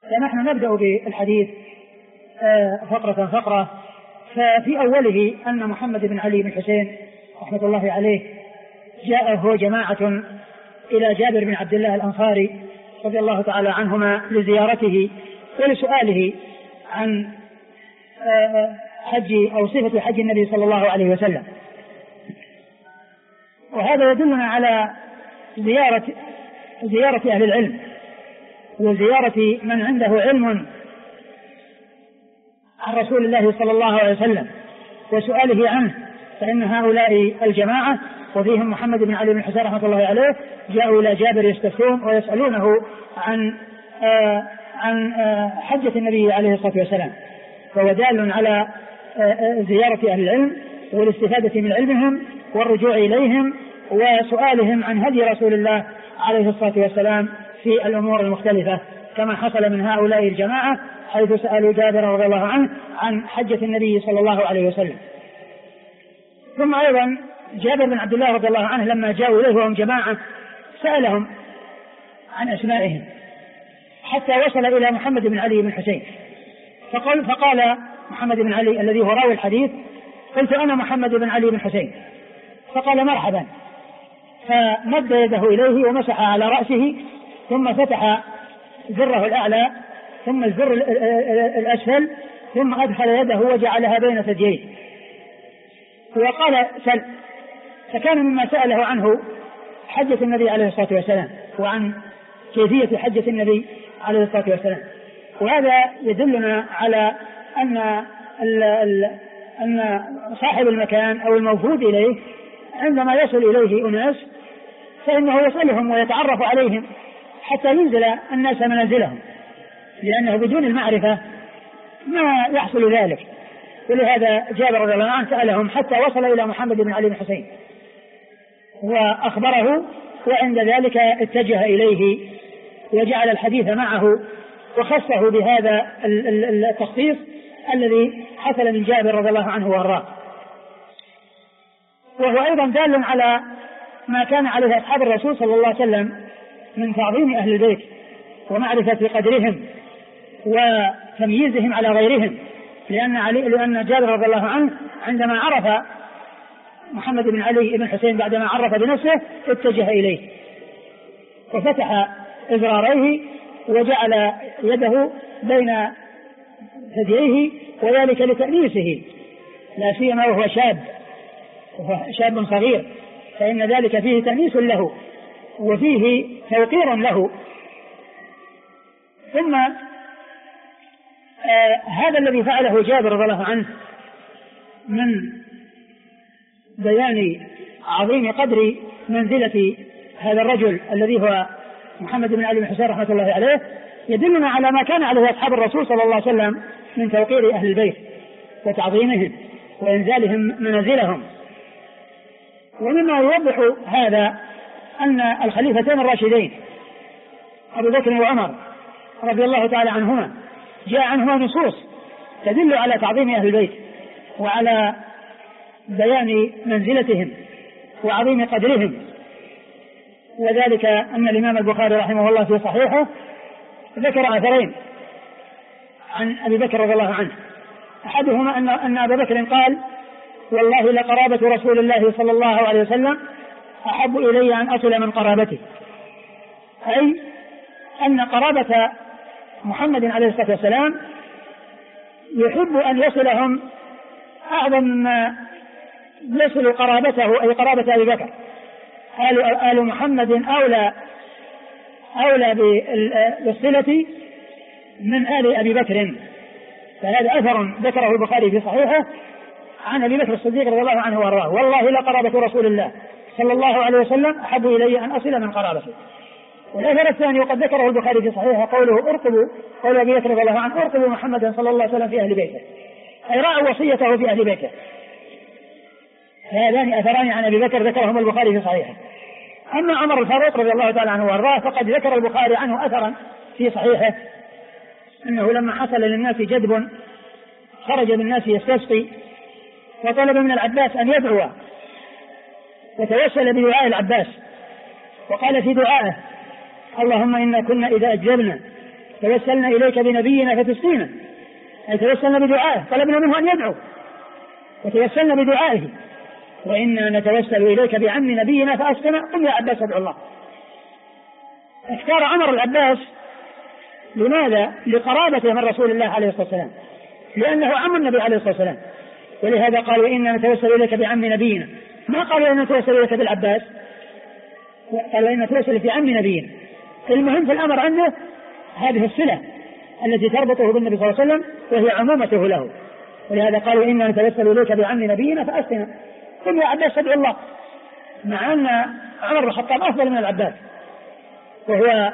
فنحن نبدأ بالحديث فقرة فقرة. ففي أوله أن محمد بن علي بن حسين رحمة الله عليه جاءه جماعة إلى جابر بن عبد الله الأنصاري رضي الله تعالى عنهما لزيارته ولسؤاله عن حج أو صفة حج النبي صلى الله عليه وسلم. وهذا يدلنا على زيارة أهل العلم وزيارة من عنده علم عن رسول الله صلى الله عليه وسلم وسؤاله عنه، فإن هؤلاء الجماعة وفيهم محمد بن علي بن حسين رحمة الله عليه جاءوا إلى جابر يستفتون ويسألونه عن حجة النبي عليه الصلاة والسلام، فهو دال على زيارة أهل العلم والاستفادة من علمهم والرجوع إليهم وسؤالهم عن هدي رسول الله عليه الصلاة والسلام في الأمور المختلفة، كما حصل من هؤلاء الجماعة حيث سألوا جابر رضي الله عنه عن حجة النبي صلى الله عليه وسلم. ثم أيضا جابر بن عبد الله رضي الله عنه لما جاءوا إليه وهم جماعة سألهم عن أسمائهم حتى وصل إلى محمد بن علي بن حسين، فقال محمد بن علي الذي هو راوي الحديث: قلت أنا محمد بن علي بن حسين. فقال: مرحبا. فمد يده إليه ومسح على رأسه ثم فتح زره الأعلى ثم الزر الأسفل ثم أدخل يده وجعلها بين ثدييه وقال: سل. فكان مما سأله عنه حجة النبي عليه الصلاة والسلام وعن كيفية حجة النبي عليه الصلاة والسلام. وهذا يدلنا على أن صاحب المكان أو الموفود إليه عندما يصل إليه أناس فإنه يسألهم ويتعرف عليهم حتى ينزل الناس منازلهم، لأنه بدون المعرفة ما يحصل ذلك. ولهذا جابر رضي الله عنه سألهم حتى وصل إلى محمد بن علي بن حسين وأخبره، وعند ذلك اتجه إليه وجعل الحديث معه وخصه بهذا التخصيص الذي حصل من جابر رضي الله عنه وارضاه. وهو أيضا دال على ما كان عليه أصحاب الرسول صلى الله عليه وسلم من تعظيم أهل البيت ومعرفة قدرهم وتمييزهم على غيرهم، لأن جابر رضي الله عنه عندما عرف محمد بن علي بن حسين بعدما عرف بنفسه اتجه إليه وفتح إزراريه وجعل يده بين ثدييه، وذلك لتأنيسه لا سيما وهو شاب صغير، فإن ذلك فيه تأنيس له وفيه توقير له. ثم هذا الذي فعله جابر رضي الله عنه من بيان عظيم قدر منزلة هذا الرجل الذي هو محمد بن علي بن حسين رحمة الله عليه يدلنا على ما كان عليه أصحاب الرسول صلى الله عليه وسلم من توقير أهل البيت وتعظيمهم وإنزالهم منازلهم. ومما يوضح هذا أن الخليفتين الراشدين أبو بكر وعمر رضي الله تعالى عنهما جاء عنهما نصوص تدل على تعظيم أهل البيت وعلى بيان منزلتهم وعظيم قدرهم، وذلك أن الإمام البخاري رحمه الله في صحيحه ذكر أثرين عن أبي بكر رضي الله عنه. أحدهما أن أبا بكر قال: والله لقرابة رسول الله صلى الله عليه وسلم أحب إلي أن أصل من قرابته، أي أن قرابة محمد عليه الصلاة والسلام يحب أن يصلهم أعظم ما يصل قرابته، أي قرابة أبي بكر. آل محمد أولى بالصلة من آل أبي بكر. فهذا أثر ذكره البخاري في صحيحه عن أبي بكر الصديق رضي الله عنه وارضاه: والله لقرابة رسول الله صلى الله عليه وسلم أحب إلي أن أصل من قرابته. والأثر الثاني وقد ذكره البخاري في صحيحه قول أبي بكر رضي الله عنه: ارقبوا محمدا صلى الله عليه وسلم في أهل بيته، أي رأوا وصيته في أهل بيته. هذان أثران عن أبي بكر ذكرهم البخاري في صحيحه. أما عمر الفاروق رضي الله تعالى عنه وارضاه فقد ذكر البخاري عنه أثرا في صحيحه أنه لما حصل للناس جدب خرج بالناس يستسقي وطلب من العباس أن يدعو، وتوسل بدعاء العباس وقال في دعائه: اللهم إنا كنا إذا أجبنا توسلنا إليك بنبينا فتسقينا، أي توسلنا بدعائه، طلبنا منه أن يدعو وتوسلنا بدعائه. وإنا نتوسل إليك بعم نبينا فأسقنا، قم يا عباس ادعو الله. اختار عمر العباس لماذا؟ لقرابته من رسول الله عليه الصلاة والسلام، لأنه عم النبي عليه الصلاة والسلام، ولهذا قالوا إنا نتوسل إليك بعم نبينا، ما قالوا إنا نتوسل إليك بالعباس، قالوا إنا نتوسل في عم نبينا. المهم في الأمر عنده هذه الصلة التي تربطه بالنبي صلى الله عليه وسلم وهي عمومته له، ولهذا قالوا إنا نتوسل إليك بعم نبينا فأسقنا، قم يا عباس ادعو الله. مع أن عمر بن الخطاب أفضل من العباس، وهو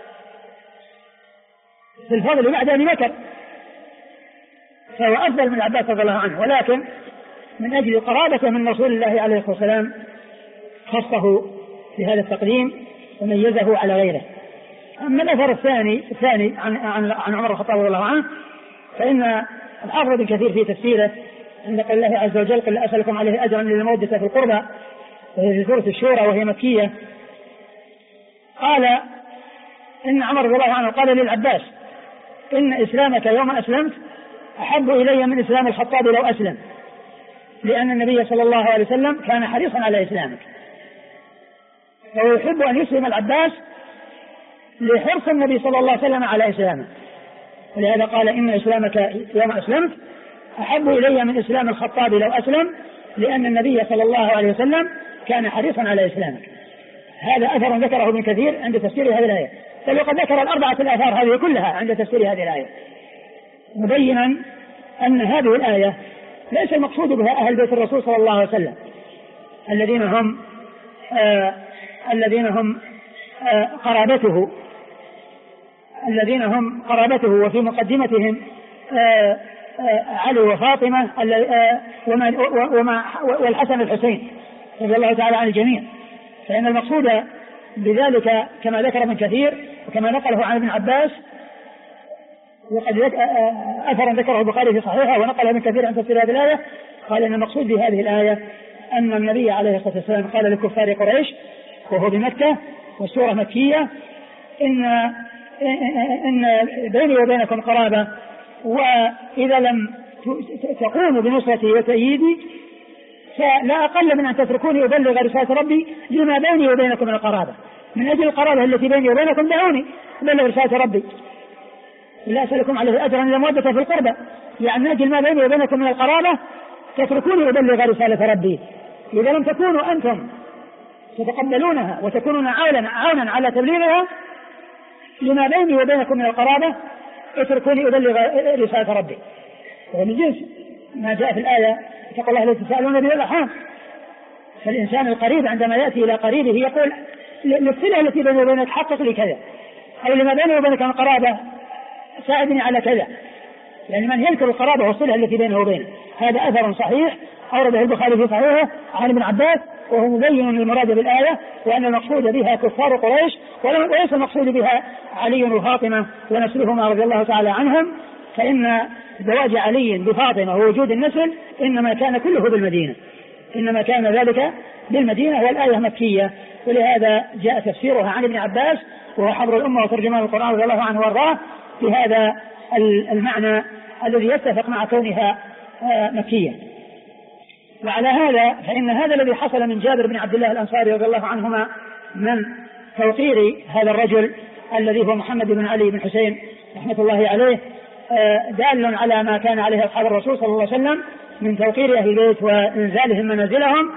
في الفضل بعد أبي بكر، فهو أفضل من العباس رضي الله عنه، ولكن من أجل قرابته من رسول الله عليه الصلاة والسلام خصه بهذا التقديم وميزه على غيره. أما الأثر الثاني عن عمر الخطاب رضي الله عنه، فإن الحافظ ابن كثير في تفسيره عند قول الله عز وجل: قل لا أسألكم عليه أجرا إلا المودة في القربى، وهي في سورة الشورى وهي مكية، قال إن عمر رضي الله عنه قال للعباس: إن إسلامك يوم أسلمت أحب إلي من إسلام الخطاب لو أسلم، لأن النبي صلى الله عليه وسلم كان حريصا على إسلامك، ويحب أن يسلم العباس لحرص النبي صلى الله عليه وسلم على إسلامه، ولهذا قال: إن إسلامك يوم أسلمت أحب إلي من إسلام الخطاب لو أسلم، لأن النبي صلى الله عليه وسلم كان حريصا على إسلامك. هذا أثر ذكره ابن كثير عند تفسير هذه الآية، بل وقد ذكر الأربعة الآثار هذه كلها عند تفسير هذه الآية، مبينا أن هذه الآية ليس المقصود بها أهل بيت الرسول صلى الله عليه وسلم الذين هم قرابته، وفي مقدمتهم علي وفاطمة والحسن والحسين رضي الله تعالى عن الجميع. فإن المقصود بذلك كما ذكر ابن كثير وكما نقله عن ابن عباس، وقد أثرا ذكره البخاري في صحيحه ونقله ابن كثير عن تفسير هذه الآية، قال إن المقصود بهذه الآية أن النبي عليه الصلاة والسلام قال لكفار قريش وهو بمكة والسورة مكية: إن بيني وبينكم قرابة، وإذا لم تقوموا بنصرتي وتأييدي فلا أقل من أن تتركوني أبلغ رسالة ربي لما بيني وبينكم من القرابة، من أجل القرابة التي بيني وبينكم دعوني أبلغ رسالة ربي، لا أسألكم عليه أجرا إلا المودة في القربى، يعني من أجل ما بيني وبينكم من القرابة تتركوني أبلغ رسالة ربي. إذا لم تكونوا أنتم تتقبلونها وتكونون عونا على تبليغها لما بيني وبينكم من القرابة اتركوني أبلغ رسالة ربي. ومن جنس ما جاء في الآية: اتقوا الله لا تسألون به الأرحام. فالإنسان القريب عندما يأتي إلى قريبه يقول: للصلة التي بيني وبينك حقق لي كذا، أو لما بيني وبينك من القرابة ساعدني على كذا، يعني من يذكر القرابة والصلة التي بينه وبينه. هذا أثر صحيح أورده البخاري في صحيحه عن ابن عباس، وهو مبين للمراد بالآية، وأن المقصود بها كفار قريش وليس المقصود بها علي وفاطمة ونسلهما رضي الله تعالى عنهم، فإن زواج علي بفاطمة ووجود النسل إنما كان كله بالمدينة، إنما كان ذلك بالمدينة، والآية مكية، ولهذا جاء تفسيرها عن ابن عباس وهو حبر الأمة وترجمان القرآن رضي الله عنه وارضاه بهذا المعنى الذي يتفق مع كونها مكية. وعلى هذا فإن هذا الذي حصل من جابر بن عبد الله الأنصاري رضي الله عنهما من توقير هذا الرجل الذي هو محمد بن علي بن حسين رحمة الله عليه دال على ما كان عليه أصحاب الرسول صلى الله عليه وسلم من توقير أهل البيت وإنزالهم منازلهم.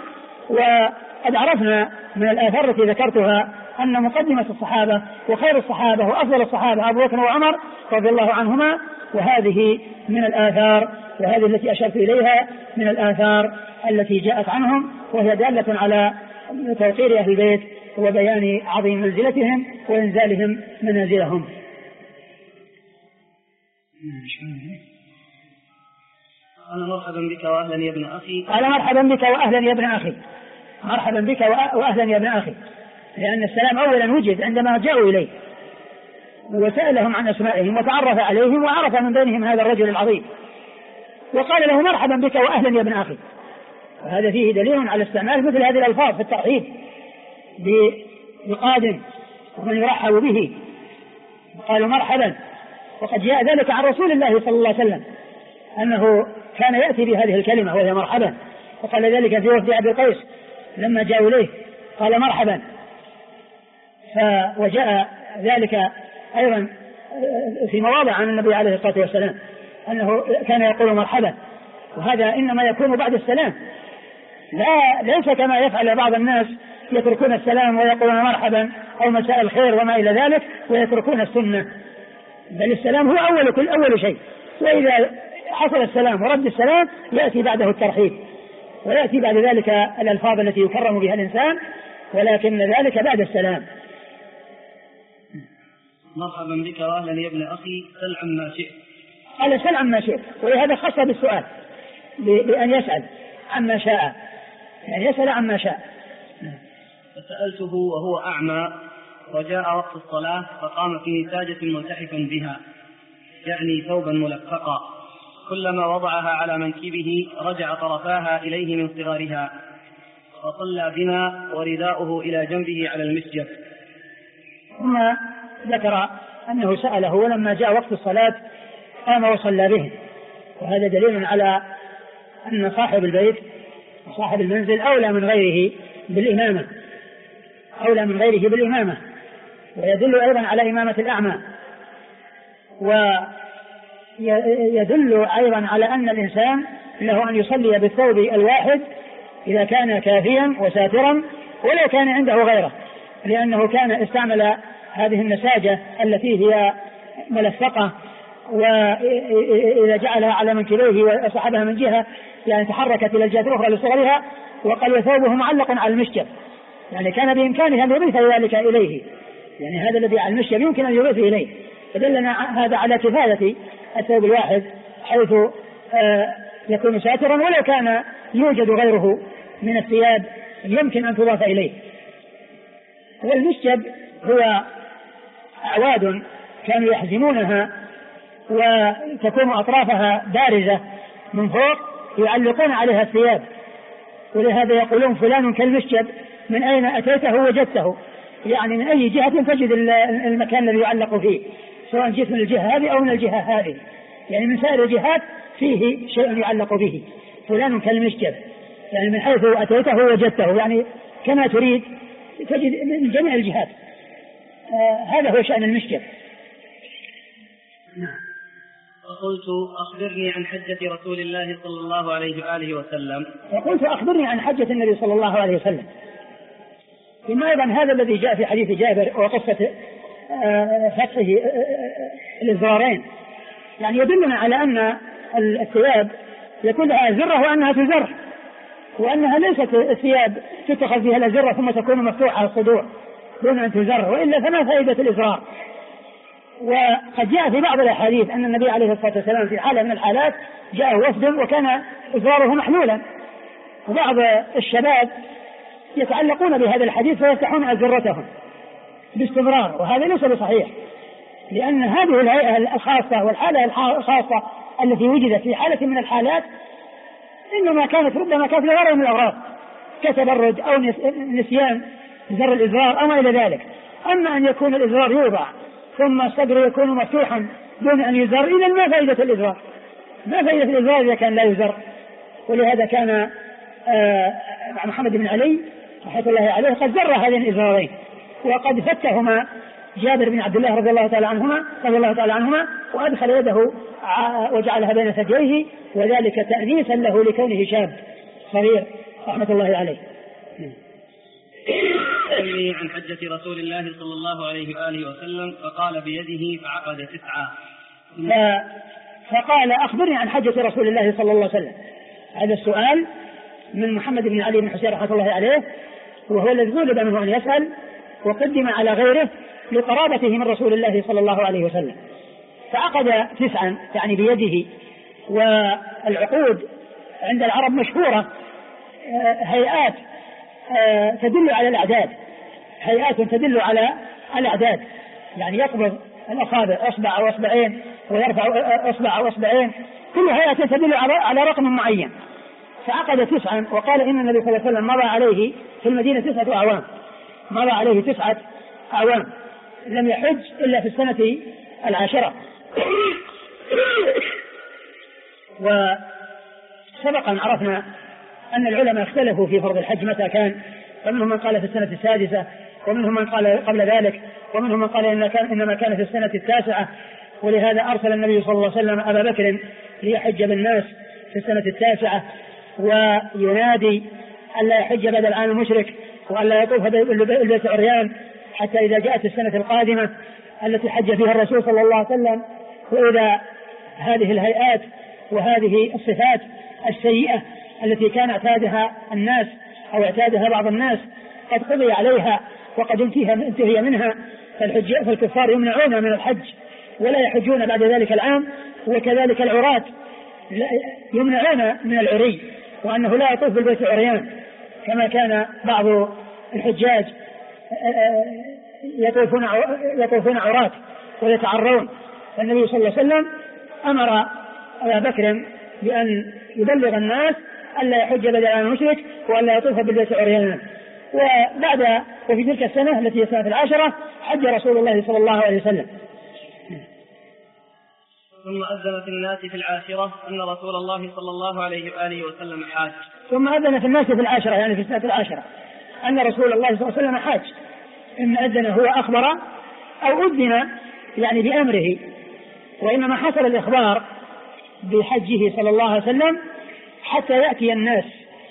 وقد عرفنا من الآثار التي ذكرتها أن مقدمة الصحابة وخير الصحابة وأفضل الصحابة أبو بكر وعمر رضي الله عنهما، وهذه من الآثار، وهذه التي أشرت إليها من الآثار التي جاءت عنهم، وهي دالة على توقير أهل البيت وبيان عظيم منزلتهم وإنزالهم منازلهم. قال: مرحبا بك وأهلا يا ابن أخي. قال: مرحبا بك وأهلا يا ابن أخي. مرحبا بك وأهلا يا ابن أخي، لأن السلام أولا وجد عندما جاءوا إليه وسألهم عن أسمائهم وتعرف عليهم وعرف من بينهم هذا الرجل العظيم، وقال له: مرحبا بك وأهلا يا ابن أخي. وهذا فيه دليل على استعمال مثل هذه الألفاظ في الترحيب بقادم ومن يرحب به. قالوا: مرحبا وقد جاء ذلك عن رسول الله صلى الله عليه وسلم أنه كان يأتي بهذه الكلمة وهي مرحبا، وقال ذلك في وفد عبد القيس لما جاءوا إليه قال مرحبا. وجاء ذلك أيضا في مواضع عن النبي عليه الصلاة والسلام أنه كان يقول مرحبا، وهذا إنما يكون بعد السلام، ليس كما يفعل بعض الناس يتركون السلام ويقولون مرحبا أو مساء الخير وما إلى ذلك ويتركون السنة، بل السلام هو أول شيء، وإذا حصل السلام ورد السلام يأتي بعده الترحيب، ويأتي بعد ذلك الألفاظ التي يكرم بها الإنسان، ولكن ذلك بعد السلام. مرحبا بك وأهلا يا ابن أخي، سل عما شئت. قال سل عما شئت، ولهذا خص بالسؤال بأن يسأل عما شاء، يعني يسأل عما شاء. فسألته وهو أعمى وجاء وقت الصلاة فقام في نتاجة ملتحفا بها، يعني ثوبا ملفقا، كلما وضعها على منكبه رجع طرفاها إليه من صغارها، فصلى بنا ورداؤه إلى جنبه على المسجد. ثم ذكر أنه سأله ولما جاء وقت الصلاة قام وصلى به، وهذا دليل على أن صاحب البيت وصاحب المنزل أولى من غيره بالإمامة، ويدل أيضا على إمامة الأعمى، ويدل أيضا على أن الإنسان له أن يصلي بالثوب الواحد إذا كان كافيا وساترا ولو كان عنده غيره، لأنه كان استعمل هذه النساجة التي هي ملفقة، وإذا جعلها على منكبيه وسحبها من جهة يعني تحركت إلى الجهة الأخرى لصغرها، وقال ثوبه معلق على المشجب، يعني كان بإمكانه أن يضيف ذلك إليه، يعني هذا الذي على المشجب يمكن أن يضيف إليه، فدلنا هذا على كفاية الثوب الواحد حيث يكون ساترا ولو كان يوجد غيره من الثياب يمكن أن تضاف إليه. والمشجب هو أعواد كانوا يحزمونها وتكون أطرافها بارزة من فوق يعلقون عليها الثياب، ولهذا يقولون فلان كالمشجب، من أين أتيته وجدته، يعني من أي جهة تجد المكان الذي يعلق فيه، سواء جئت من الجهة هذه أو من الجهة هذه، يعني من سائر الجهات فيه شيء يعلق به، فلان كالمشجب، يعني من حيث أتيته وجدته، يعني كما تريد تجد من جميع الجهات. هذا هو شأن المشجب. فقلت أخبرني عن حجة رسول الله صلى الله عليه وآله وسلم. وقلت أخبرني عن حجة النبي صلى الله عليه وسلم. ثم أيضا هذا الذي جاء في حديث جابر وقصة فتحه الإزرارين، يعني يدلنا على أن الثياب يكون لها أزرة وأنها تزر، وأنها ليست الثياب تتخذ فيها الأزرة ثم تكون مفتوحة الصدوع دون أن تزر، وإلا فما فائدة الإزرار. وقد جاء في بعض الأحاديث أن النبي عليه الصلاة والسلام في حالة من الحالات جاء وفد وكان إزراره محلولا، وبعض الشباب يتعلقون بهذا الحديث ويفتحون أزرتهم باستمرار، وهذا ليس بصحيح، لأن هذه الهيئة الخاصة والحالة الخاصة التي وجدت في حالة من الحالات إنما كانت ربما كانت لغير من الأغراض كتبرد أو نسيان زر الإزرار أو ما إلى ذلك. أما أن يكون الإزرار يوضع ثم الصدر يكون مفتوحا دون أن يزر، إذن ما فائدة الإزرار؟ ما فائدة الإزرار إذا كان لا يزر؟ ولهذا كان محمد بن علي رحمة الله عليه قد زر هذين الإزرارين، وقد فكهما جابر بن عبد الله رضي الله تعالى عنهما وأدخل يده وجعلها بين ثدييه، وذلك تأنيسا له لكونه شاب صغير رحمة الله عليه. عن حجة رسول الله صلى الله عليه وآله وسلم، فقال بيده فعقد 9. فقال أخبرني عن حجة رسول الله صلى الله عليه وسلم. هذا السؤال من محمد بن علي بن حسين رحمة الله عليه، وهو الذي طلب منه أن يسأل وقدم على غيره لقرابته من رسول الله صلى الله عليه وسلم. فعقد 9 يعني بيده، والعقود عند العرب مشهورة هيئات تدل على الأعداد، هيئات تدل على الأعداد، يعني يقبض الأصابع أصبع أو أصبعين ويرفع أصبع أو أصبعين، كل هيئة تدل على رقم معين. فعقد 9 وقال إن النبي صلى الله عليه وسلم مضى عليه في المدينة 9 أعوام، مضى عليه 9 أعوام، لم يحج إلا في السنة 10، وسبق أن عرفنا أن العلماء اختلفوا في فرض الحج متى كان، فمنهم من قال في السنة السادسة، ومنهم من قال قبل ذلك، ومنهم من قال إنما كان في السنة التاسعة، ولهذا أرسل النبي صلى الله عليه وسلم أبا بكر ليحج بالناس في السنة التاسعة، وينادي ألا يحج بعد العام المشرك وألا يطوف بالبيت عريان حتى إذا جاءت السنة القادمة التي حج فيها الرسول صلى الله عليه وسلم، وإذا هذه الهيئات وهذه الصفات السيئة التي كان اعتادها الناس أو اعتادها بعض الناس قد قضي عليها وقد انتهي منها، فالكفار يمنعون من الحج ولا يحجون بعد ذلك العام، وكذلك العراة يمنعون من العري وأنه لا يطوف بالبيت عريان كما كان بعض الحجاج يطوفون عراة ويتعرون. فالنبي صلى الله عليه وسلم أمر أبا بكر بأن يبلغ الناس ألا يحج بدل العام المشرك وألا يطوف بالبيت عريانا. وفي تلك السنة التي هي السنة العاشرة حج رسول الله صلى الله عليه وسلم. ثم أذن في الناس في العاشرة أن رسول الله صلى الله عليه وآله وسلم حاج. ثم أذن في الناس في العاشرة يعني في السنة العاشرة أن رسول الله صلى الله عليه وسلم حاج، إن أذن هو أخبر أو أذن يعني بأمره، وإنما حصل الإخبار بحجه صلى الله عليه وسلم حتى يأتي الناس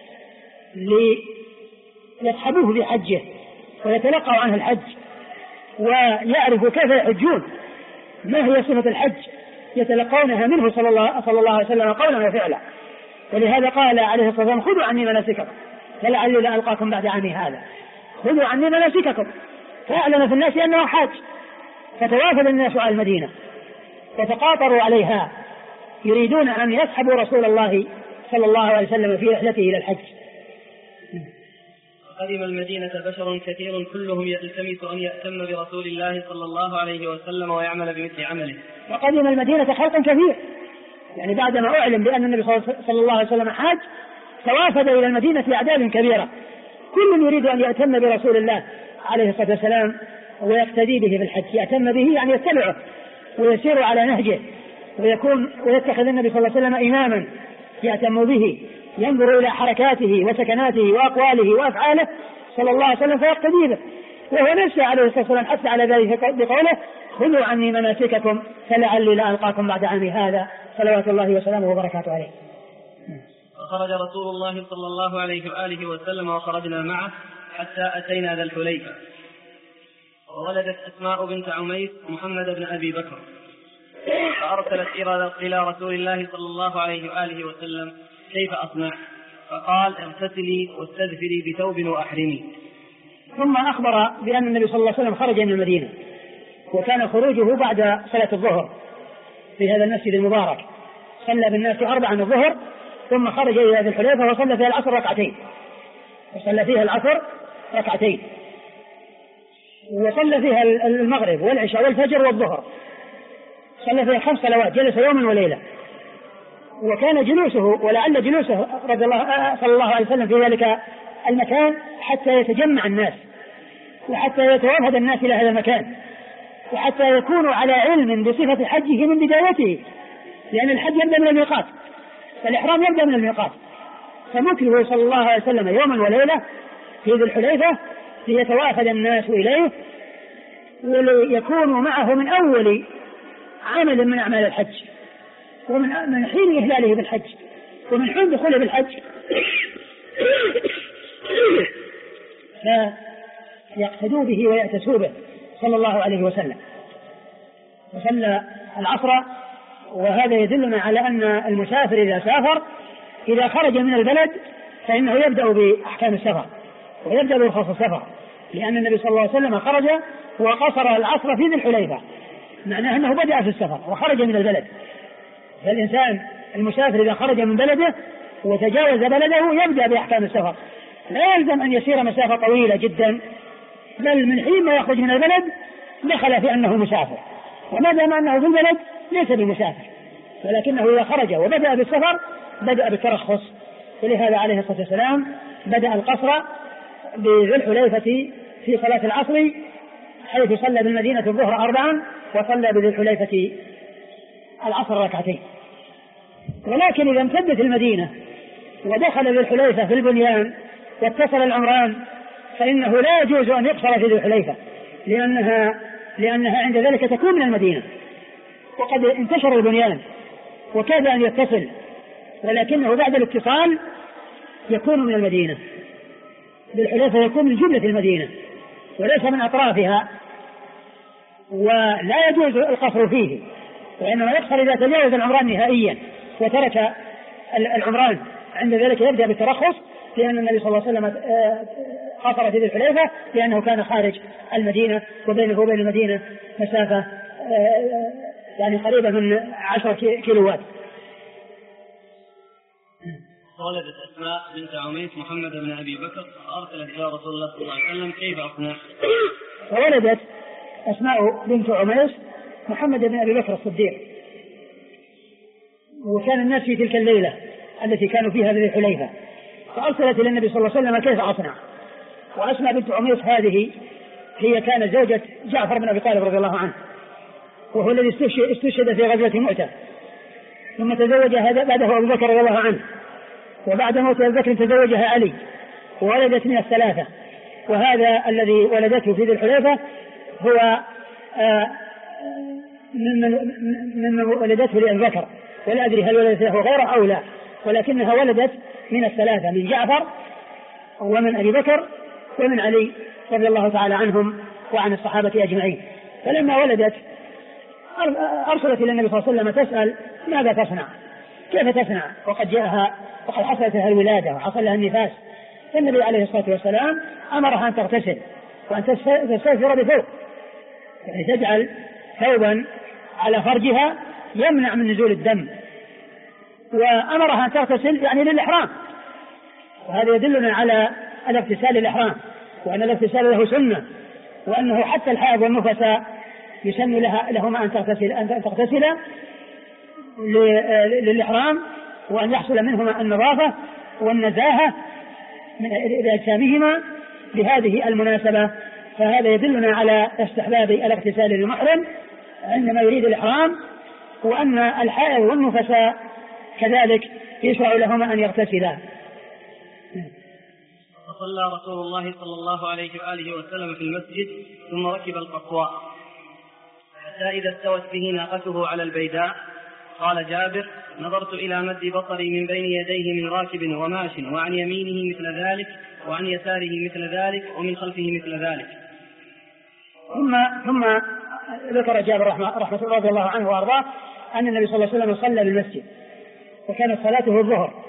ليصحبوه بحجه ويتلقوا عنه الحج ويعرفوا كيف يحجون، ما هي صفة الحج يتلقونها منه صلى الله عليه وسلم قولا وفعلا. ولهذا قال عليه الصلاة والسلام خذوا عني مناسككم فلعلي لا ألقاكم بعد عامي هذا، خذوا عني مناسككم. فأعلن في الناس أنه حاج، فتوافد الناس على المدينة وتقاطروا عليها يريدون أن يسحبوا رسول الله صلى الله عليه وسلم في رحلته إلى الحج. قدم المدينة بشر كثير كلهم يلتمس أن يأتم برسول الله صلى الله عليه وسلم ويعمل بمثل عمله. وقدم المدينة خلق كثير، يعني بعدما أعلم بأن النبي صلى الله عليه وسلم حاج توافد إلى المدينة في أعداد كبيرة، كل يريد أن يأتم برسول الله عليه الصلاة والسلام ويقتدي به في الحج. يأتم به يعني يتبعه ويسير على نهجه ويتخذ النبي صلى الله عليه وسلم إماما يأتم به، ينظر إلى حركاته وسكناته وأقواله وأفعاله صلى الله عليه وسلم فيقتدي به. وهو نفسه عليه الصلاة والسلام حتى على ذلك بقوله خذوا عني مناسككم فلعلي لا ألقاكم بعد عامي هذا صلوات الله وسلامه وبركاته عليه. وخرج رسول الله صلى الله عليه وآله وسلم وخرجنا معه حتى أتينا ذا الحليفة، وولدت أسماء بنت عميس محمد بن أبي بكر، فأرسلت إلى رسول الله صلى الله عليه وآله وسلم كيف أصنع؟ فقال اغتسلي واستغفري بثوب وأحرمي. ثم أخبر بأن النبي صلى الله عليه وسلم خرج من المدينة، وكان خروجه بعد صلاة الظهر في هذا المسجد المبارك، صلى بالناس 4 الظهر ثم خرج إلى ذي الحليفة وصلى فيها العصر ركعتين، وصلى فيها المغرب والعشاء والفجر والظهر، صلى فيها 5 صلوات، جلس يوما وليلة. وكان جلوسه ولعل جلوسه صلى الله عليه وسلم في ذلك المكان حتى يتجمع الناس وحتى يتوافد الناس إلى هذا المكان وحتى يكونوا على علم بصفة حجه من بدايته، لأن الحج يبدأ من الميقات، فالإحرام يبدأ من الميقات. فمكثه صلى الله عليه وسلم يوما وليلة في ذي الحليفة ليتوافد الناس إليه وليكونوا معه من أول عمل من أعمال الحج، ومن حين إهلاله بالحج ومن حين دخوله بالحج، فيقتدوا به ويأتسوا به صلى الله عليه وسلم. وصلى العصر، وهذا يدلنا على أن المسافر إذا سافر إذا خرج من البلد فإنه يبدأ بأحكام السفر ويبدأ برخص السفر، لأن النبي صلى الله عليه وسلم خرج وقصر العصر في ذي الحليفة، معناه أنه بدأ في السفر وخرج من البلد. فالإنسان المسافر إذا خرج من بلده وتجاوز بلده يبدأ بأحكام السفر، لا يلزم أن يسير مسافة طويلة جدا، بل من حين ما يخرج من البلد دخل في أنه مسافر، وما دام أنه في البلد ليس بمسافر، ولكنه إذا خرج وبدأ بالسفر بدأ بالترخص. ولهذا عليه الصلاة والسلام بدأ القصر بذي الحليفة في صلاة العصر، حيث صلى بالمدينة الظهر 4 وصلى بذي الحليفة العصر ركعتين. ولكن إذا امتدت المدينة ودخل ذي الحليفة في البنيان واتصل العمران فإنه لا يجوز أن يقصر في ذي الحليفة، لأنها عند ذلك تكون من المدينة، وقد انتشر البنيان وكاد أن يتصل، ولكنه بعد الاتصال يكون من المدينة. ذي الحليفة يكون من جملة المدينة وليس من أطرافها، ولا يجوز القصر فيه، وإنما يقصر إذا تجاوز العمران نهائيا وترك العمران، عند ذلك يبدأ بالترخص، لأن النبي صلى الله عليه وسلم قصر في ذي الحليفة لأنه كان خارج المدينة وبينه وبين المدينة مسافة يعني قريبة من 10 كيلوات. ولدت أسماء بنت عميس محمد بن أبي بكر فأرسلت إلى رسول الله صلى الله عليه وسلم كيف أصنع؟ فولدت أسماء بنت عميس محمد بن أبي بكر الصديق، وكان الناس في تلك الليلة التي كانوا فيها ذي الحليفة، فأرسلت إلى النبي صلى الله عليه وسلم كيف أصنع. وأسماء بنت عميس هذه هي كانت زوجة جعفر بن أبي طالب رضي الله عنه، وهو الذي استشهد في غزوة مؤتة، ثم تزوجها بعده أبو بكر رضي الله عنه، وبعد موت أبي بكر تزوجها علي وولدت من الثلاثة. وهذا الذي ولدته في ذي الحليفة هو من ولدته لأبي بكر، ولا أدري هل ولدت له غيره أو لا، ولكنها ولدت من الثلاثة، من جعفر ومن أبي بكر ومن علي رضي الله تعالى عنهم وعن الصحابة أجمعين. فلما ولدت أرسلت إلى النبي صلى الله عليه وسلم تسأل ماذا تصنع، كيف تصنع، وقد حصلت لها الولادة وحصل لها النفاس. فالنبي عليه الصلاة والسلام أمرها أن تغتسل وأن تستغفر بثوب، يعني تجعل ثوبا على فرجها يمنع من نزول الدم، وأمرها أن تغتسل يعني للإحرام. وهذا يدلنا على الاغتسال للإحرام، وأن الاغتسال له سنة، وأنه حتى الحائض والنفساء يسن لهما أن تغتسل للإحرام، وأن يحصل منهما النظافة والنزاهة من أجسامهما بهذه المناسبة. فهذا يدلنا على استحباب الاغتسال للمحرم عندما يريد الإحرام، وأن الحائض والنفساء كذلك يشرع لهما أن يغتسلا. وصلى رسول الله صلى الله عليه وآله وسلم في المسجد ثم ركب القصواء حتى إذا استوت به ناقته على البيداء. قال جابر: نظرت إلى مد بصري من بين يديه من راكب وماش، وعن يمينه مثل ذلك، وعن يساره مثل ذلك، ومن خلفه مثل ذلك. ثم ذكر جابر رحمة الله رضي الله عنه وأرضاه أن النبي صلى الله عليه وسلم صلى بالمسجد، وكانت صلاته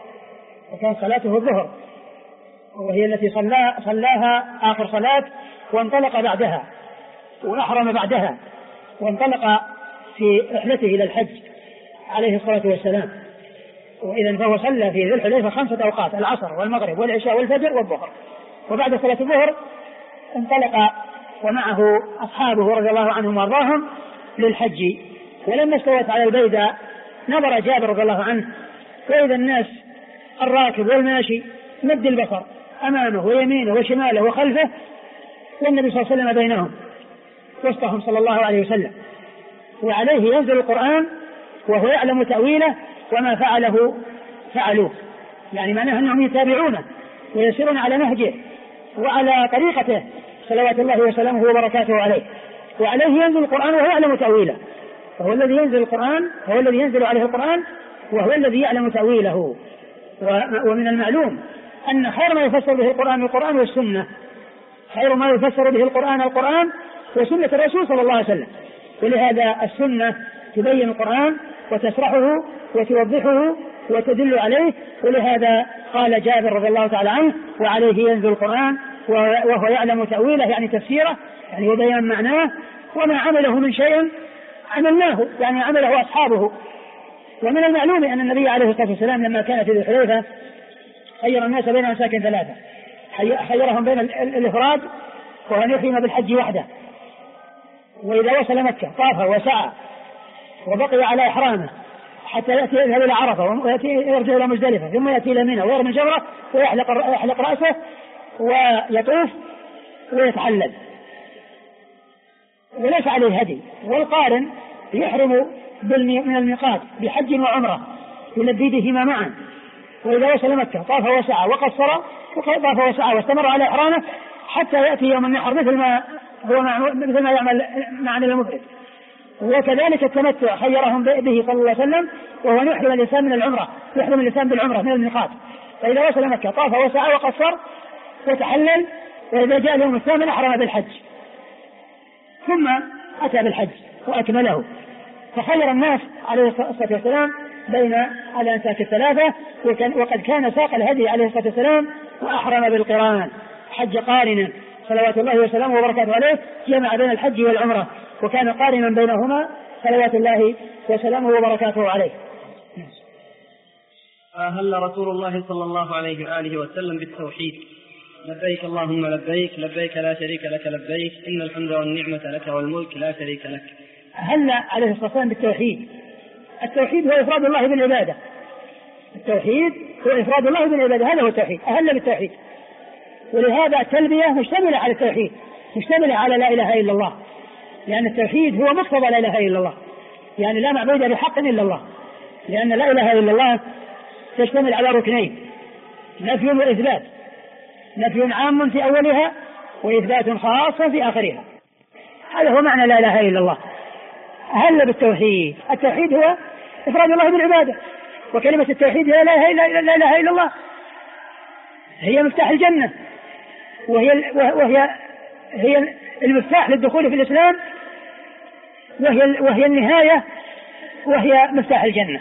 الظهر، وهي التي صلاها آخر صلاة، وانطلق بعدها وأحرم بعدها، وانطلق في رحلته إلى الحج عليه الصلاة والسلام. وإذا فهو صلى في ذي الحليفة 5 أوقات: العصر والمغرب والعشاء والفجر والظهر. وبعد صلاة الظهر انطلق ومعه أصحابه رضي الله عنهم وارضاهم للحج. ولما استوت على البيداء نظر جابر رضي الله عنه، وإذا الناس الراكب والماشي مد البصر أمامه ويمينه وشماله وخلفه، والنبي صلى الله عليه وسلم بينهم وسطهم صلى الله عليه وسلم، وعليه ينزل القرآن وهو يعلم تأويله، وما فعله فعلوه، يعني معناه أنهم يتابعونه ويسيرون على نهجه وعلى طريقته صلوات الله وسلامه وبركاته عليه. وعليه ينزل القرآن وهو يعلم تأويله، وهو الذي ينزل القرآن، هو الذي ينزل عليه القرآن، وهو الذي يعلم تأويله. ومن المعلوم أن خير ما يفسر به القرآن والسنة، خير ما يفسر به القرآن وسنة الرسول صلى الله عليه وسلم. ولهذا السنة تبين القرآن وتشرحه وتوضحه وتدل عليه. ولهذا قال جابر رضي الله تعالى عنه: وعليه ينزل القرآن وهو يعلم تأويله، يعني تفسيره، يعني وبيان معناه. وما عمله من شيء عملناه، يعني عمله أصحابه. ومن المعلوم أن النبي عليه الصلاة والسلام لما كان في ذي الحليفة خير الناس بين أمساك 3، خيرهم بين الإفراد وأن يحرم بالحج وحده، وإذا وصل مكة طاف وسعى وبقي على إحرامه حتى يذهب إلى عرفة ويرجع إلى مزدلفة، ثم يأتي إلى منى ويرمي جمرة ويحلق رأسه ويطوف ويتحلل وليس عليه هدي. والقارن يحرم من الميقات بحج وعمرة يلبي بهما معا، وإذا وصل مكة طاف وسعى وقصر طاف وسعى واستمر على إحرامه حتى يأتي يوم النحر مثل ما يعمل معنى المفرد. وكذلك التمتع خيرهم به صلى الله عليه وسلم، وهو يحرم الإنسان من العمرة، يحرم الإنسان بالعمرة من الميقات، فإذا وصل مكة طاف وسعى وقصر وتحلل، وإذا جاء اليوم الثامن أحرم بالحج ثم أتى بالحج وأكمله. فخير الناس عليه الصلاة والسلام بين الأنساك الثلاثة، وقد كان ساق الهدي عليه الصلاة والسلام وأحرم بالقران، حج قارنا صلوات الله وسلامه وبركاته عليه، جمع بين الحج والعمرة وكان قارنا بينهما صلوات الله وسلامه وبركاته عليه. أهل رسول الله صلى الله عليه وآله وسلم بالتوحيد: لبيك اللهم لبيك، لبيك لا شريك لك لبيك، إن الحمد والنعمة لك والملك لا شريك لك. أهل عليه الصلاة والسلام بالتوحيد. التوحيد هو إفراد الله بالعبادة، التوحيد هو إفراد الله بالعبادة، هذا هو التوحيد، أهل بالتوحيد. ولهذا التلبية مشتملة على التوحيد، مشتملة على لا إله إلا الله، لأن التوحيد هو مقتضى لا إله إلا الله، يعني لا معبود بحق إلا الله، لأن لا إله إلا الله تشتمل على ركنين: نفي وإثبات، نفي عام في أولها وإثبات خاص في آخرها. هذا هو معنى لا إله إلا الله. أهل بالتوحيد. التوحيد هو إفراد الله بالعبادة، وكلمة التوحيد لا إله إلا الله هي مفتاح الجنة، وهي المفتاح للدخول في الإسلام، وهي النهاية، وهي مفتاح الجنة.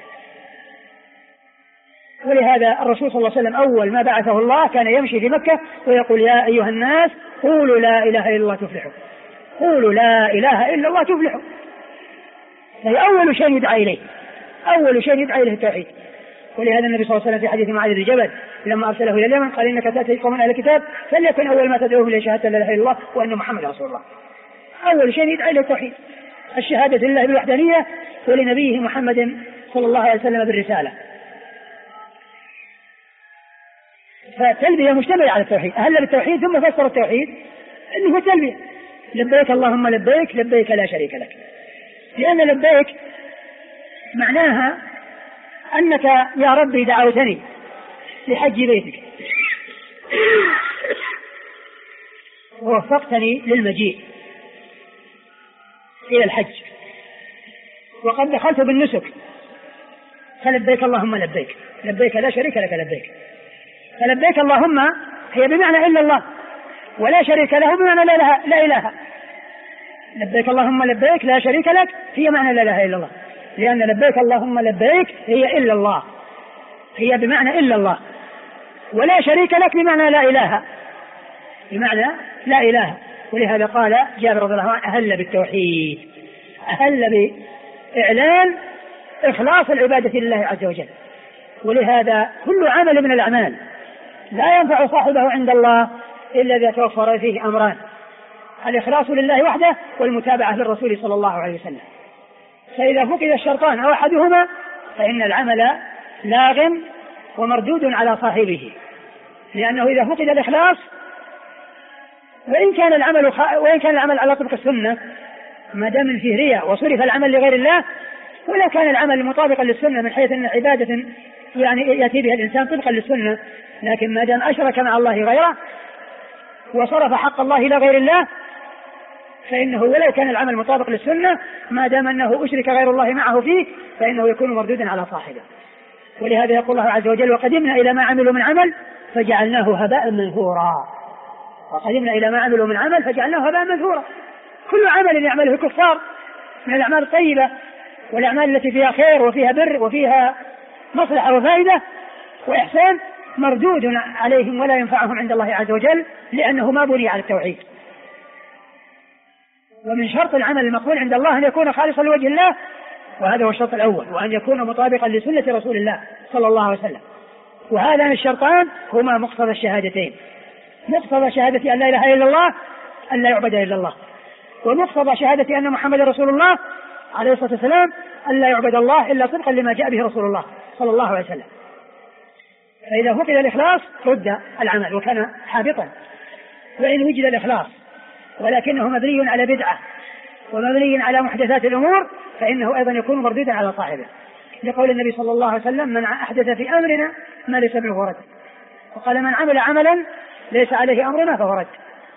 ولهذا الرسول صلى الله عليه وسلم أول ما بعثه الله كان يمشي في مكة ويقول: يا أيها الناس قولوا لا إله إلا الله تفلحوا، قولوا لا إله إلا الله تفلحوا. فهي أول شيء يدعى إليه، أول شيء يدعى إليه التوحيد. ولهذا النبي صلى الله عليه وسلم في حديث معاذ بن جبل لما أرسله إلى اليمن قال: إنك تأتي قوم أهل الكتاب فليكن أول ما تدعوهم إلى شهادة لا إله إلا الله وأن محمد رسول الله. أول شيء يدعى إليه التوحيد، الشهادة لله بالوحدانية ولنبيه محمد صلى الله عليه وسلم بالرسالة. فالتلبية مشتملة على التوحيد. أهل بالتوحيد ثم فسر التوحيد أنه التلبية: لبيك اللهم لبيك، لبيك لا شريك لك. لأن لبيك معناها أنك يا ربي دعوتني لحج بيتك ووفقتني للمجيء إلى الحج وقد دخلت بالنسك، فلبيك اللهم لبيك، لبيك لا شريك لك لبيك. فلبيك اللهم هي بمعنى إلا الله، ولا شريك له بمعنى لا إله. لبيك اللهم لبيك لا شريك لك هي معنى لا إله إلا الله، لأن لبيك اللهم لبيك هي إلا الله، هي بمعنى إلا الله، ولا شريك لك بمعنى لا إله، بمعنى لا إله. ولهذا قال جابر رضي الله عنه: أهل بالتوحيد، أهل بإعلان إخلاص العبادة لله عز وجل. ولهذا كل عمل من الأعمال لا ينفع صاحبه عند الله إلا إذا توفر فيه أمران: الإخلاص لله وحده والمتابعة للرسول صلى الله عليه وسلم. فإذا فقد الشرطان أو أحدهما فإن العمل لاغ ومردود على صاحبه، لأنه إذا فقد الإخلاص وإن كان العمل على طبق السنة ما دام فيه رياء وصرف العمل لغير الله، ولو كان العمل مطابقا للسنة من حيث أن عبادة يعني يأتي بها الإنسان طبقا للسنة، لكن ما دام أشرك مع الله غيره وصرف حق الله إلى غير الله فإنه ولو كان العمل مطابق للسنة ما دام أنه أشرك غير الله معه فيه فإنه يكون مردودا على صاحبه. ولهذا يقول الله عز وجل: وقدمنا إلى ما عملوا من عمل فجعلناه هباء منثورا. وقدمنا إلى ما عملوا من عمل فجعلناه هباء منثورا. كل عمل يعمله الكفار من الأعمال الطيبة والأعمال التي فيها خير وفيها بر وفيها مصلحة وفائدة وإحسان مردود عليهم ولا ينفعهم عند الله عز وجل، لأنه ما بني على التوحيد. ومن شرط العمل المقبول عند الله أن يكون خالصا لوجه الله، وهذا هو الشرط الأول، وأن يكون مطابقا لسنة رسول الله صلى الله عليه وسلم. وهذان الشرطان هما مقتضى الشهادتين: مقتضى شهادة أن لا إله إلا الله أن لا يعبد إلا الله، ومقتضى شهادة أن محمد رسول الله عليه الصلاة والسلام أن لا يعبد الله إلا طبقا لما جاء به رسول الله صلى الله عليه وسلم. فإذا فقد الإخلاص رد العمل وكان حابطا. وإن وجد الإخلاص ولكنه مبني على بدعة ومبني على محدثات الأمور فإنه أيضا يكون مردودا على صاحبه، لقول النبي صلى الله عليه وسلم: من أحدث في أمرنا ما ليس منه فهو رد. وقال: من عمل عملا ليس عليه أمرنا فهو رد.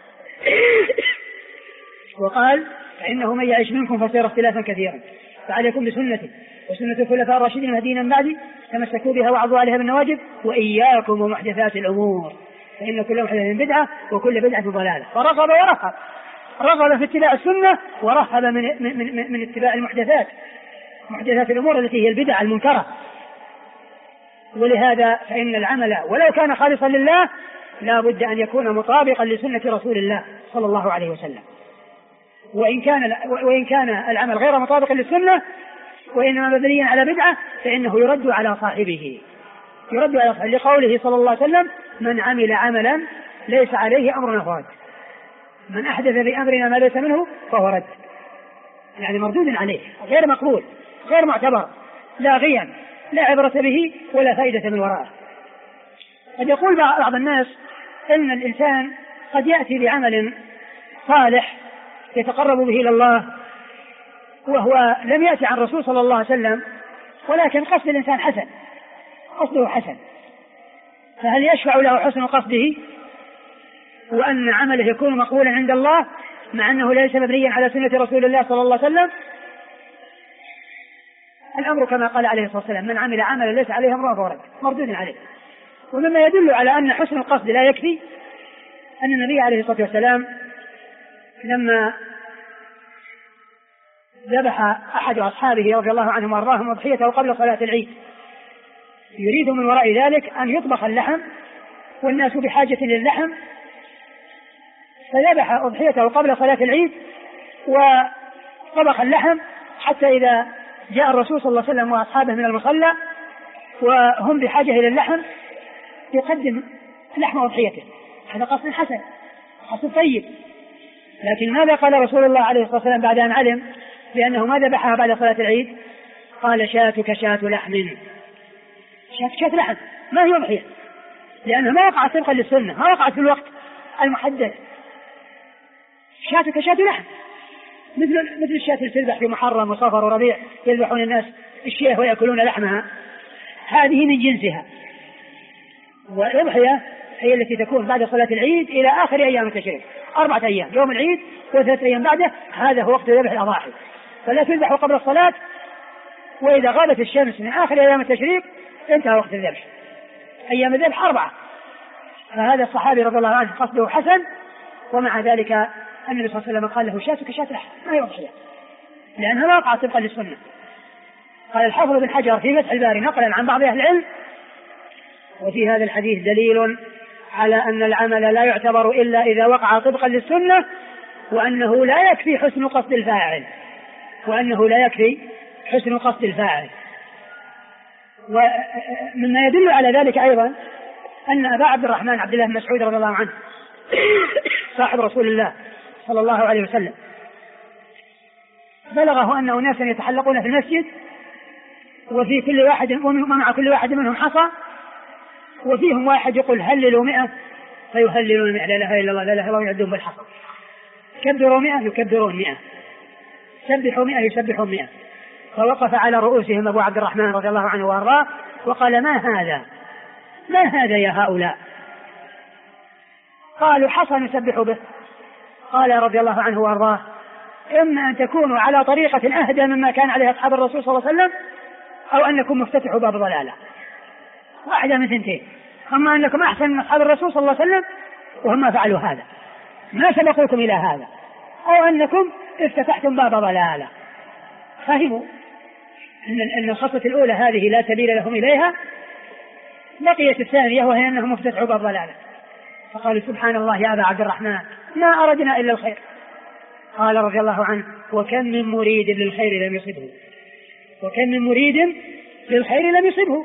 وقال: فإنه من يعيش منكم فسيرى اختلافا كثيرا، فعليكم بسنتي وسنة الخلفاء الراشدين المهديين من بعدي، تمسكوا بها وعضوا عليها بالنواجذ، وإياكم ومحدثات الأمور، فإن كل محدثة بدعة وكل بدعة ضلالة. فرغب ورهب، رغب في اتباع السنة ورهب من اتباع المحدثات، محدثات الأمور التي هي البدع المنكرة. ولهذا فإن العمل ولو كان خالصا لله لا بد أن يكون مطابقا لسنة رسول الله صلى الله عليه وسلم. وإن كان العمل غير مطابق للسنة وإنما مبنيا على بدعة فإنه يرد على صاحبه، لقوله صلى الله عليه وسلم: من عمل عملا ليس عليه أمرنا فهو رد. من أحدث بأمرنا ما ليس منه فهو رد، يعني مردود عليه، غير مقبول، غير معتبر، لا غيا، لا عبرة به ولا فائدة من وراءه. قد يقول بعض الناس إن الإنسان قد يأتي بعمل صالح يتقرب به إلى الله وهو لم يأتي عن الرسول صلى الله عليه وسلم، ولكن قصد الإنسان حسن، قصده حسن، فهل يشفع له حسن قصده وأن عمله يكون مقبولا عند الله مع أنه ليس مبنيا على سنة رسول الله صلى الله عليه وسلم؟ الأمر كما قال عليه الصلاة والسلام: من عمل عملا ليس عليه أمرنا فهو رد، مردود عليه. ومما يدل على أن حسن القصد لا يكفي أن النبي عليه الصلاة والسلام لما ذبح أحد أصحابه رضي الله عنهم وأرضاهم أضحيته قبل صلاة العيد، يريد من وراء ذلك أن يطبخ اللحم والناس بحاجة للحم، فذبح أضحيته قبل صلاة العيد وطبخ اللحم حتى إذا جاء الرسول صلى الله عليه وسلم وأصحابه من المصلى وهم بحاجة إلى اللحم يقدم لحم أضحيته. هذا قصد حسن، قصد طيب. لكن ماذا قال رسول الله عليه الصلاة والسلام بعد أن علم بأنه ما ذبحها بعد صلاة العيد؟ قال: شاتك شات لحم. شات لحم ما هي أضحية، لأنها ما وقعت طبقا للسنة، ما وقعت في الوقت المحدد. شاتك شات لحم مثل الشاة اللي تذبح في محرم وصفر وربيع، يذبحون الناس الشياه ويأكلون لحمها، هذه من جنسها. والأضحية هي التي تكون بعد صلاة العيد إلى آخر أيام التشريق، 4 أيام، يوم العيد و3 أيام بعده، هذا هو وقت ذبح الأضاحي، فلا تذبح قبل الصلاة، وإذا غابت الشمس من آخر أيام التشريق انتهى وقت الذبح. أيام الذبح 4. فهذا الصحابي رضي الله عنه قصده حسن، ومع ذلك النبي صلى الله عليه وسلم قال له: شاتك شات لحم ما هي أضحية، لأنها ما وقعت طبقا للسنة. قال الحافظ بن حجر في فتح الباري نقلا عن بعض أهل العلم: وفي هذا الحديث دليل على أن العمل لا يعتبر إلا إذا وقع طبقا للسنة، وأنه لا يكفي حسن قصد الفاعل، ومما يدل على ذلك أيضا أن أبا عبد الرحمن عبد الله بن مسعود رضي الله عنه صاحب رسول الله صلى الله عليه وسلم بلغه أن أناسا يتحلقون في المسجد، وفي كل واحد ومع كل واحد منهم حصى، وفيهم واحد يقول: هللوا 100 فيهللون 100، لا إله إلا الله لا إله إلا الله، يعدون بالحصى. كبروا 100 يكبرون 100، سبحوا 100 يسبحون 100. فوقف على رؤوسهم أبو عبد الرحمن رضي الله عنه وأرضاه وقال: ما هذا يا هؤلاء؟ قالوا: حصى نسبح به. قال رضي الله عنه وأرضاه: إما أن تكونوا على طريقة أهدى مما كان عليه أصحاب الرسول صلى الله عليه وسلم، أو أنكم مفتتحوا باب ضلالة، واحدة من ثنتين. أما أنكم أحسن من أصحاب الرسول صلى الله عليه وسلم وهم فعلوا هذا، ما سبقوكم إلى هذا، أو أنكم افتتحتم باب ضلالة. فهموا أن الخطوة الأولى هذه لا سبيل لهم إليها، بقيت الثانية وهي أنهم افتتحوا باب ضلالة. فقالوا: سبحان الله يا أبا عبد الرحمن، ما أردنا إلا الخير. قال رضي الله عنه: وكم من مريد للخير لم يصبه.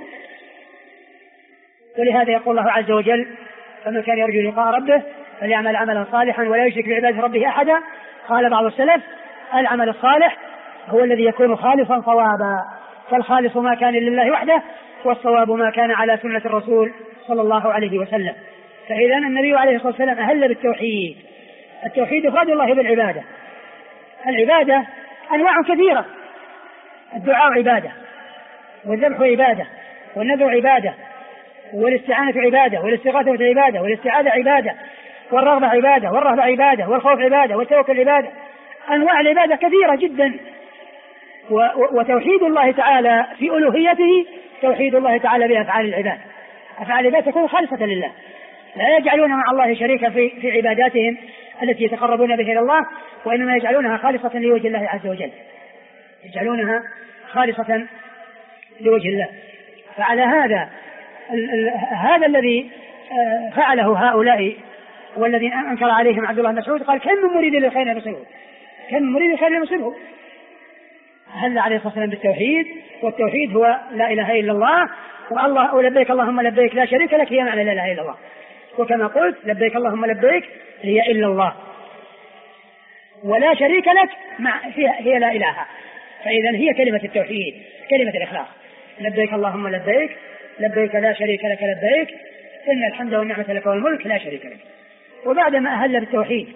ولهذا يقول الله عز وجل: فمن كان يرجو لقاء ربه فليعمل عملا صالحا ولا يشرك بعبادة ربه أحدا. قال بعض السلف: العمل الصالح هو الذي يكون خالصا صوابا، فالخالص ما كان لله وحده، والصواب ما كان على سنة الرسول صلى الله عليه وسلم. فإذا النبي عليه الصلاة والسلام أهل بالتوحيد، التوحيد إفراد الله بالعبادة، العبادة أنواع كثيرة، الدعاء عبادة، والذبح عبادة، والنذر عبادة، والاستعانة عبادة، والاستغاثة عبادة، والاستعاذة عبادة، والرغبة عبادة، والرهبة عبادة، والخوف عبادة، والتوكل عبادة. أنواع العبادة كثيرة جدا. وتوحيد الله تعالى في ألوهيته توحيد الله تعالى بأفعال العباد. أفعال العباد تكون خالصة لله، لا يجعلون مع الله شريكا في عباداتهم التي يتقربون بها إلى الله، وإنما يجعلونها خالصة لوجه الله عز وجل، يجعلونها خالصة لوجه الله. فعلى هذا الذي فعله هؤلاء والذين أنكر عليهم عبد الله بن مسعود قال كم من مريد للخير يبصره، كم من مريد للخير يبصره. هل عليه الصلاة والسلام بالتوحيد، والتوحيد هو لا إله إلا الله، والله ولبيك اللهم لبيك لا شريك لك هي معنى لا إله إلا الله. وكما قلت لبيك اللهم لبيك هي إلا الله، ولا شريك لك هي لا إله. فإذا هي كلمة التوحيد، كلمة الإخلاص. لبيك اللهم لبيك، لبيك لا شريك لك لبيك، إن الحمد والنعمة لك والملك لا شريك لك. وبعدما أهل بالتوحيد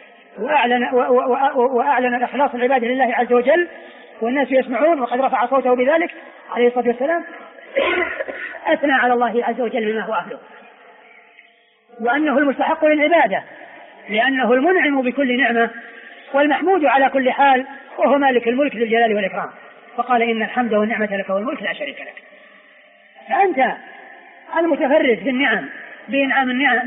وأعلن الإخلاص العبادة لله عز وجل والناس يسمعون، وقد رفع صوته بذلك عليه الصلاة والسلام، أثنى على الله عز وجل بما هو أهله، وأنه المستحق للعبادة لأنه المنعم بكل نعمة والمحمود على كل حال، وهو مالك الملك ذي الجلال والإكرام. فقال إن الحمد والنعمة لك والملك لا شريك لك. فأنت المتفرد بالنعم، بإنعام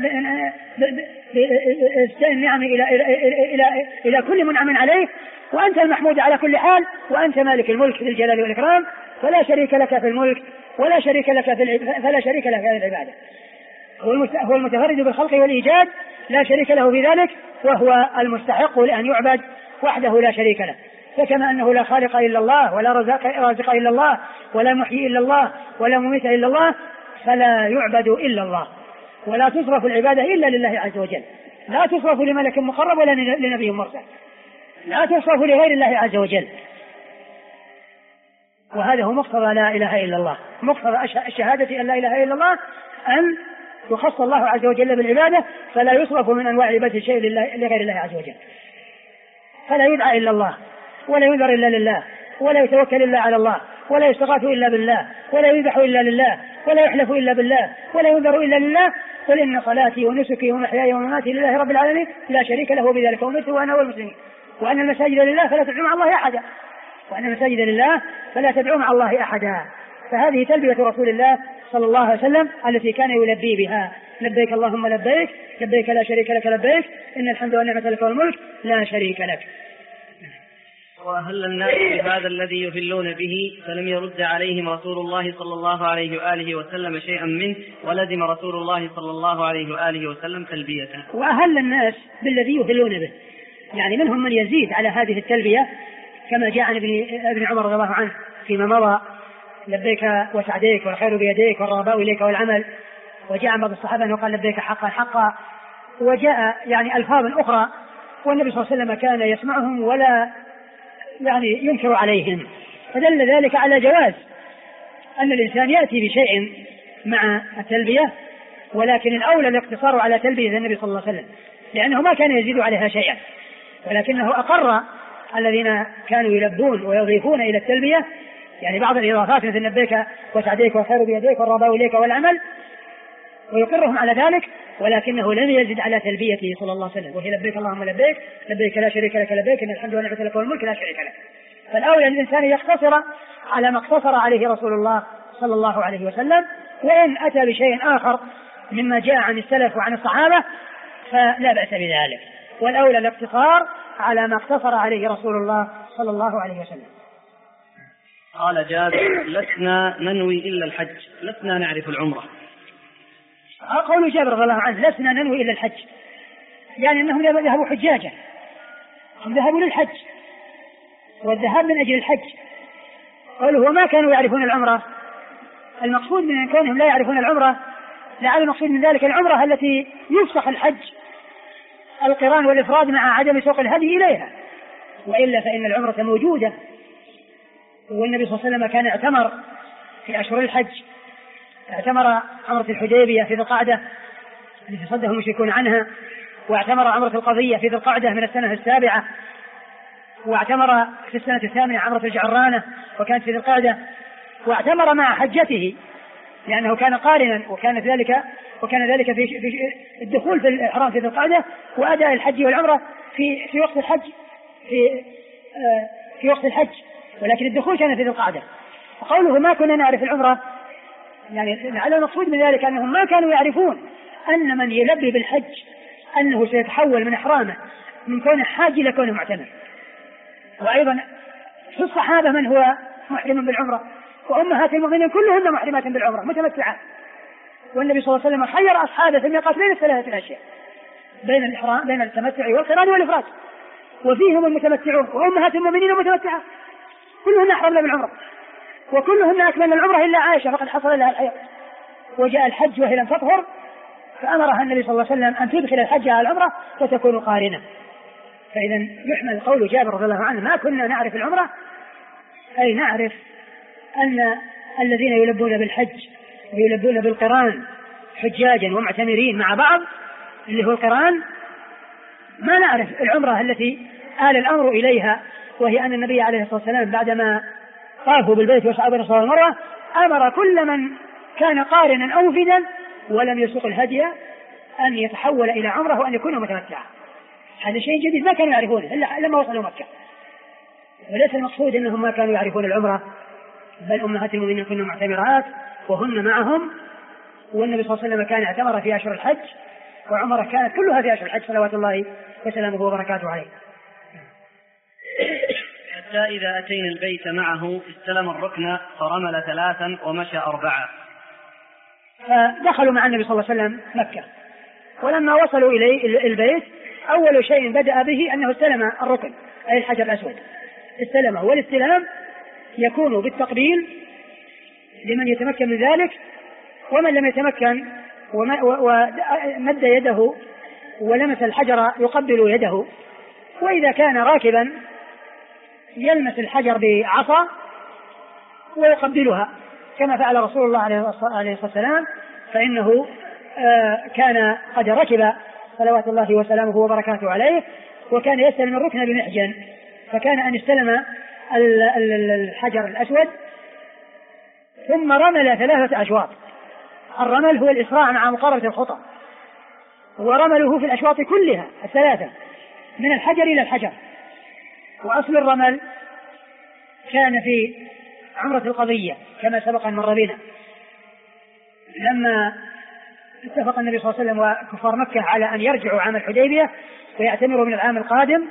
النعم إلى كل منعم عليه، وأنت المحمود على كل حال، وأنت مالك الملك ذي الجلال والإكرام، فلا شريك لك في الملك فلا شريك لك في العبادة. هو المتفرد بالخلق والإيجاد لا شريك له في ذلك، وهو المستحق لأن يعبد وحده لا شريك له. فكما أنه لا خالق إلا الله، ولا رازق إلا الله، ولا محيي إلا الله، ولا مميت إلا الله، فلا يعبد إلا الله، ولا تصرف العبادة إلا لله عز وجل، لا تصرف لملك مقرب ولا لنبي مرسل، لا تصرف لغير الله عز وجل. وهذا هو مقتضى لا إله إلا الله، مقتضى الشهادة أن لا إله إلا الله، أن يخص الله عز وجل بالعبادة، فلا يصرف من أنواع عبادة شيء لغير الله عز وجل، فلا يدعى إلا الله، ولا ينذر إلا لله، ولا يتوكل إلا على الله، ولا يستغاث إلا بالله، ولا يذبح إلا لله، ولا يحلف إلا بالله، ولا ينذر إلا لله. قل إن صلاتي ونسكي ومحياي ومماتي لله رب العالمين لا شريك له بذلك أمرت وأنا أول المسلمين، وأن المساجد لله فلا تدعوا مع الله أحدا، وأن المساجد لله فلا تدعوا مع الله أحدا. فهذه تلبية رسول الله صلى الله عليه وسلم التي كان يلبي بها لبيك اللهم لبيك، لبيك لا شريك لك لبيك، إن الحمد والنعمة لك والملك لا شريك لك. وأهل الناس بهذا الذي يهلون به، فلم يرد عليهم رسول الله صلى الله عليه وآله وسلم شيئا منه، ولزم رسول الله صلى الله عليه وآله وسلم تلبيته. وأهل الناس بالذي يهلون به، يعني منهم من يزيد على هذه التلبية، كما جاء عن ابن عمر رضي الله عنه فيما مضى: لبيك وسعديك والخير بيديك والرغباء إليك والعمل. وجاء عن بعض الصحابة أنه قال لبيك حقا حقا. وجاء يعني ألفاظ أخرى، والنبي صلى الله عليه وسلم كان يسمعهم ولا يعني ينكر عليهم، فدل ذلك على جواز أن الإنسان يأتي بشيء مع التلبية، ولكن الأولى الاقتصار على تلبية النبي صلى الله عليه وسلم، لأنه ما كان يزيد عليها شيئا، ولكنه أقر الذين كانوا يلبون ويضيفون إلى التلبية يعني بعض الإضافات مثل لبيك وسعديك والخير بيديك والرغباء إليك والعمل، ويقرهم على ذلك، ولكنه لم يزد على تلبيته صلى الله عليه وسلم، وهي لبيك اللهم لبيك، لبيك لا شريك لك لبيك، إن الحمد والنعمة لك والملك لا شريك لك. فالأولى الإنسان يقتصر على ما اقتصر عليه رسول الله صلى الله عليه وسلم، وإن أتى بشيء آخر مما جاء عن السلف وعن الصحابة فلا بأس بذلك، والأولى الاقتصار على ما اقتصر عليه رسول الله صلى الله عليه وسلم. قال جابر: لسنا ننوي إلا الحج، لسنا نعرف العمرة. قول جابر رضي الله عنه: لسنا ننوي إلا الحج، يعني أنهم ذهبوا حجاجا، هم ذهبوا للحج، والذهاب من أجل الحج. قالوا وما كانوا يعرفون العمرة، المقصود من كونهم لا يعرفون العمرة لعل المقصود من ذلك العمرة التي يفسخ الحج القران والإفراد مع عدم سوق الهدي إليها، وإلا فإن العمرة موجودة. والنبي صلى الله عليه وسلم كان اعتمر في أشهر الحج، اعتمر عمرة الحديبية في ذي القعدة التي صده المشركون عنها، واعتمر عمرة القضية في ذي القعدة من السنة السابعة، واعتمر في السنة 8 عمرة الجعرانة وكانت في ذي القعدة، واعتمر مع حجته لأنه كان قارنا، وكان ذلك في الدخول في الإحرام في ذي القعدة وأداء الحج والعمرة في وقت الحج في وقت الحج، ولكن الدخول كان في ذي القعدة. وقوله ما كنا نعرف العمرة يعني على المقصود من ذلك أنهم ما كانوا يعرفون أن من يلبي بالحج أنه سيتحول من إحرامه من كونه حاج إلى كونه معتمر. وأيضا في الصحابة من هو محرم بالعمرة، وأمهات المؤمنين كلهن محرمات بالعمرة متمتعات، والنبي صلى الله عليه وسلم خير أصحابه في الميقات بين الثلاثة الأشياء، بين التمتع والقران والإفراد، وفيهم المتمتعون وأمهات المؤمنين المتمتعات كلهن أحرمن بالعمرة، وكلهن أكملن العمرة إلا عائشة فقد حصل لها الحيض، وجاء الحج وهي لم تطهر فأمرها النبي صلى الله عليه وسلم أن تدخل الحج على العمرة وتكون قارنة. فإذا يحمل قول جابر رضي الله عنه ما كنا نعرف العمرة، أي نعرف أن الذين يلبون بالحج ويلبون بالقران حجاجا ومعتمرين مع بعض اللي هو القران، ما نعرف العمرة التي آل الأمر إليها، وهي أن النبي عليه الصلاة والسلام بعدما طافوا بالبيت وسعوا بين الصفا والمروة أمر كل من كان قارنا أو مفردا ولم يسوق الهدي أن يتحول إلى عمره وأن يكون متمتعا. هذا شيء جديد ما كانوا يعرفونه إلا لما وصلوا مكة، وليس المقصود أنهم ما كانوا يعرفون العمرة، بل أمهات المؤمنين كن معتمرات وهن معهم، والنبي صلى الله عليه وسلم كان اعتمر في أشهر الحج وعمره كانت كلها في أشهر الحج صلوات الله وسلامه وبركاته عليه. حتى إذا أتينا البيت معه استلم الركن فرمل 3 ومشى 4. فدخلوا مع النبي صلى الله عليه وسلم مكة، ولما وصلوا إليه البيت أول شيء بدأ به أنه استلم الركن أي الحجر الأسود، استلمه، والاستلام يكون بالتقبيل لمن يتمكن من ذلك، ومن لم يتمكن ومد يده ولمس الحجر يقبل يده، وإذا كان راكبا يلمس الحجر بعصا ويقبلها كما فعل رسول الله عليه الصلاة والسلام، فإنه كان قد ركب صلوات الله وسلامه وبركاته عليه، وكان يستلم الركن بمحجن، فكان أن يستلم الحجر الأسود ثم رمل 3 أشواط. الرمل هو الإسراع مع مقاربة الخطى، ورمله في الأشواط كلها 3 من الحجر إلى الحجر. وأصل الرمل كان في عمرة القضية كما سبق أن مر بنا، لما اتفق النبي صلى الله عليه وسلم وكفار مكة على أن يرجعوا عام الحديبية ويعتمروا من العام القادم،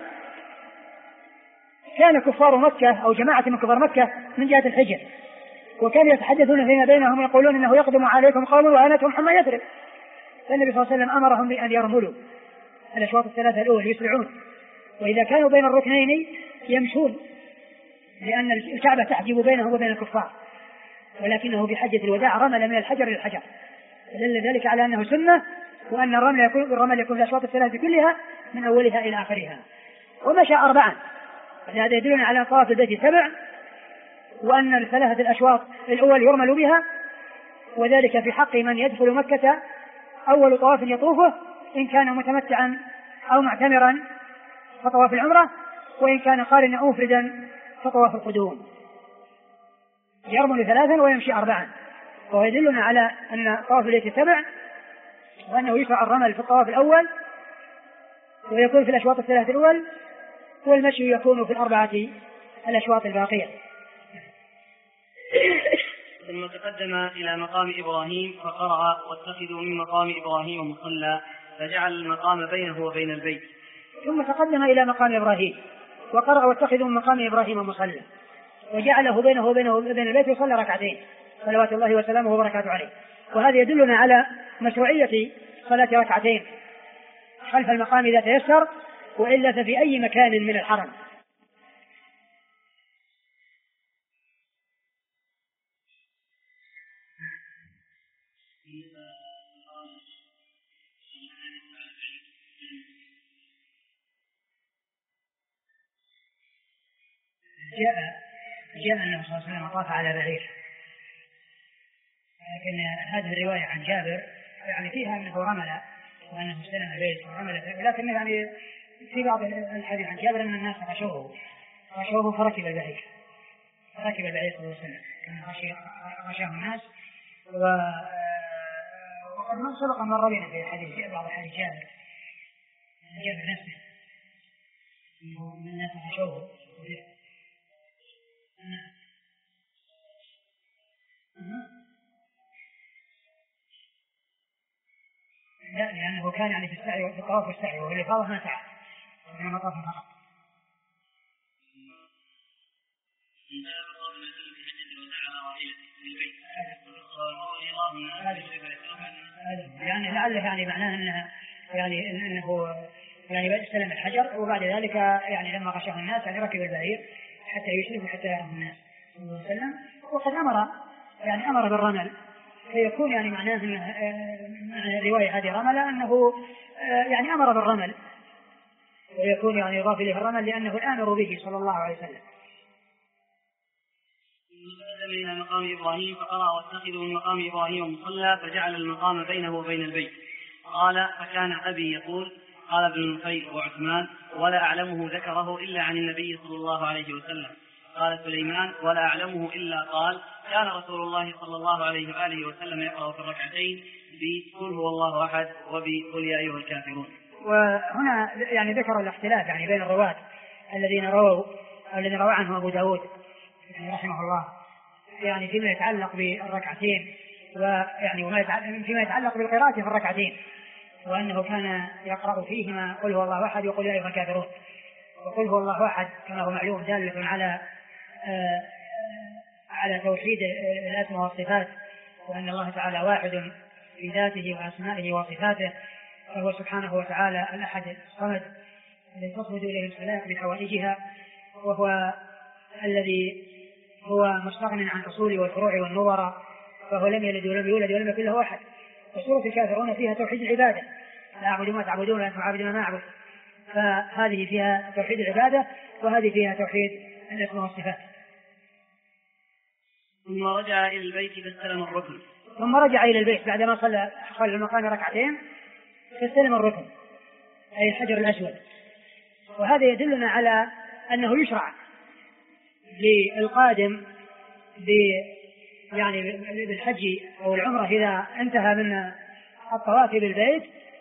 كان كفار مكة أو جماعة من كفار مكة من جهة الحجر، وكانوا يتحدثون فيما بينهم يقولون إنه يقدم عليكم قوم وآنتهم حمى يثرب، فالنبي صلى الله عليه وسلم أمرهم بأن يرملوا الأشواط 3 الأول يسرعون، وإذا كانوا بين الركنين يمشون لأن الكعبة تحجب بينهم وبين الكفار، ولكنه بحجة الوداع رمل من الحجر إلى الحجر، دل ذلك على أنه سنة، وأن الرمل يكون في الأشواط 3 كلها من أولها إلى آخرها. ومشى 4، هذا يدلنا على طواف البيت 7، وأن 3 الأشواط الأول يرمل بها، وذلك في حق من يدخل مكة أول طواف يطوفه إن كان متمتعا أو معتمرا فطواف العمرة، وإن كان قارنا أو مفردا فطواف القدوم. يرمل 3 ويمشي 4، وهو يدلنا على أن طواف البيت 7، وأنه يشرع الرمل في الطواف الأول ويكون في الأشواط 3 الأول، والمشي يكون في 4 الأشواط الباقية. ثم تقدم إلى مقام إبراهيم فقرأ واتخذوا من مقام إبراهيم مصلى، فجعل المقام بينه وبين البيت. ثم تقدم إلى مقام إبراهيم وقرأ واتخذوا من مقام إبراهيم مصلى، وجعله بينه وبين البيت وصلى 2 صلوات الله وسلامه وبركاته عليه. وهذا يدلنا على مشروعية صلاة 2 خلف المقام إذا تيسر، وإلا ففي أي مكان من الحرم. جاء النبي صلى الله عليه وسلم طاف على بعير، لكن هذه الرواية عن جابر يعني فيها أنه رمل وأنه استلم البيت ورمل، لكن يعني في بعض الحديث عن جابر أن الناس خشوه غشوه فركب البعير صلى الله عليه وسلم، كان غشاه الناس. وقد سبق مر بنا في الحديث بعض الحديث جابر نفسه من الناس غشوه. لا، لأنه كان يعني في السعي وفي الطواف والسعي، واللي فاضه ما سعى إنما طاف فقط. يعني لعله يعني معناه انه يعني استلم الحجر، وبعد ذلك يعني لما غشاه الناس يعني ركب البعير حتى يشرف حتى يراه الناس صلى الله عليه وسلم. وقد امر بالرمل، فيكون يعني معناه معنى الروايه هذه رمل انه يعني امر بالرمل، ويكون يعني يضاف اليه الرمل لانه الامر به صلى الله عليه وسلم. إلى مقام إبراهيم فقرأ واتخذوا من مقام إبراهيم مصلى فجعل المقام بينه وبين البيت. قال فكان أبي يقول قال ابن النفيل وعثمان ولا أعلمه ذكره إلا عن النبي صلى الله عليه وسلم. قال سليمان ولا أعلمه إلا قال كان رسول الله صلى الله عليه وآله وسلم يقرأ في الركعتين بقل هو الله أحد وبقل يا أيها الكافرون. وهنا يعني ذكر الاختلاف يعني بين الرواة الذين روى عنه أبو داود رحمه الله يعني فيما يتعلق بالركعتين، ويعني فيما يتعلق بالقراءة في الركعتين، وأنه كان يقرأ فيهما قل هو الله أحد وقل يا أيها الكافرون. وقل هو الله أحد كما هو معلوم دالة على توحيد الأسماء والصفات، وأن الله تعالى واحد في ذاته وأسمائه وصفاته، فهو سبحانه وتعالى الأحد الصمد الذي تصمد إليه الصلاة بحوائجها، وهو الذي هو مستغن عن أصول والفروع والنظر، فهو لم يلد ولم يولد ولم يكن له أحد. وسورة الكافرون فيها توحيد العبادة، لا أعبد ما تعبدون ولا أنتم عابدون ما أعبد، فهذه فيها توحيد العبادة وهذه فيها توحيد الأسماء والصفات. ثم رجع إلى البيت فاستلم الركن. ثم رجع إلى البيت بعدما صلى المقام ركعتين فاستلم الركن أي الحجر الأسود. وهذا يدلنا على أنه يشرع للقادم يعني بالحج أو العمرة إذا انتهى من الطواف بالبيت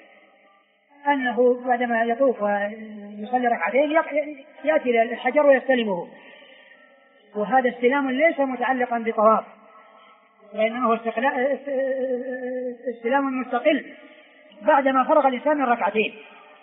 أنه بعدما يطوف ويصلي ركعتين يأتي إلى الحجر ويستلمه. وهذا استلام ليس متعلقا بطواف، وإنما هو استلام مستقل بعدما فرغ الإنسان من ركعتين.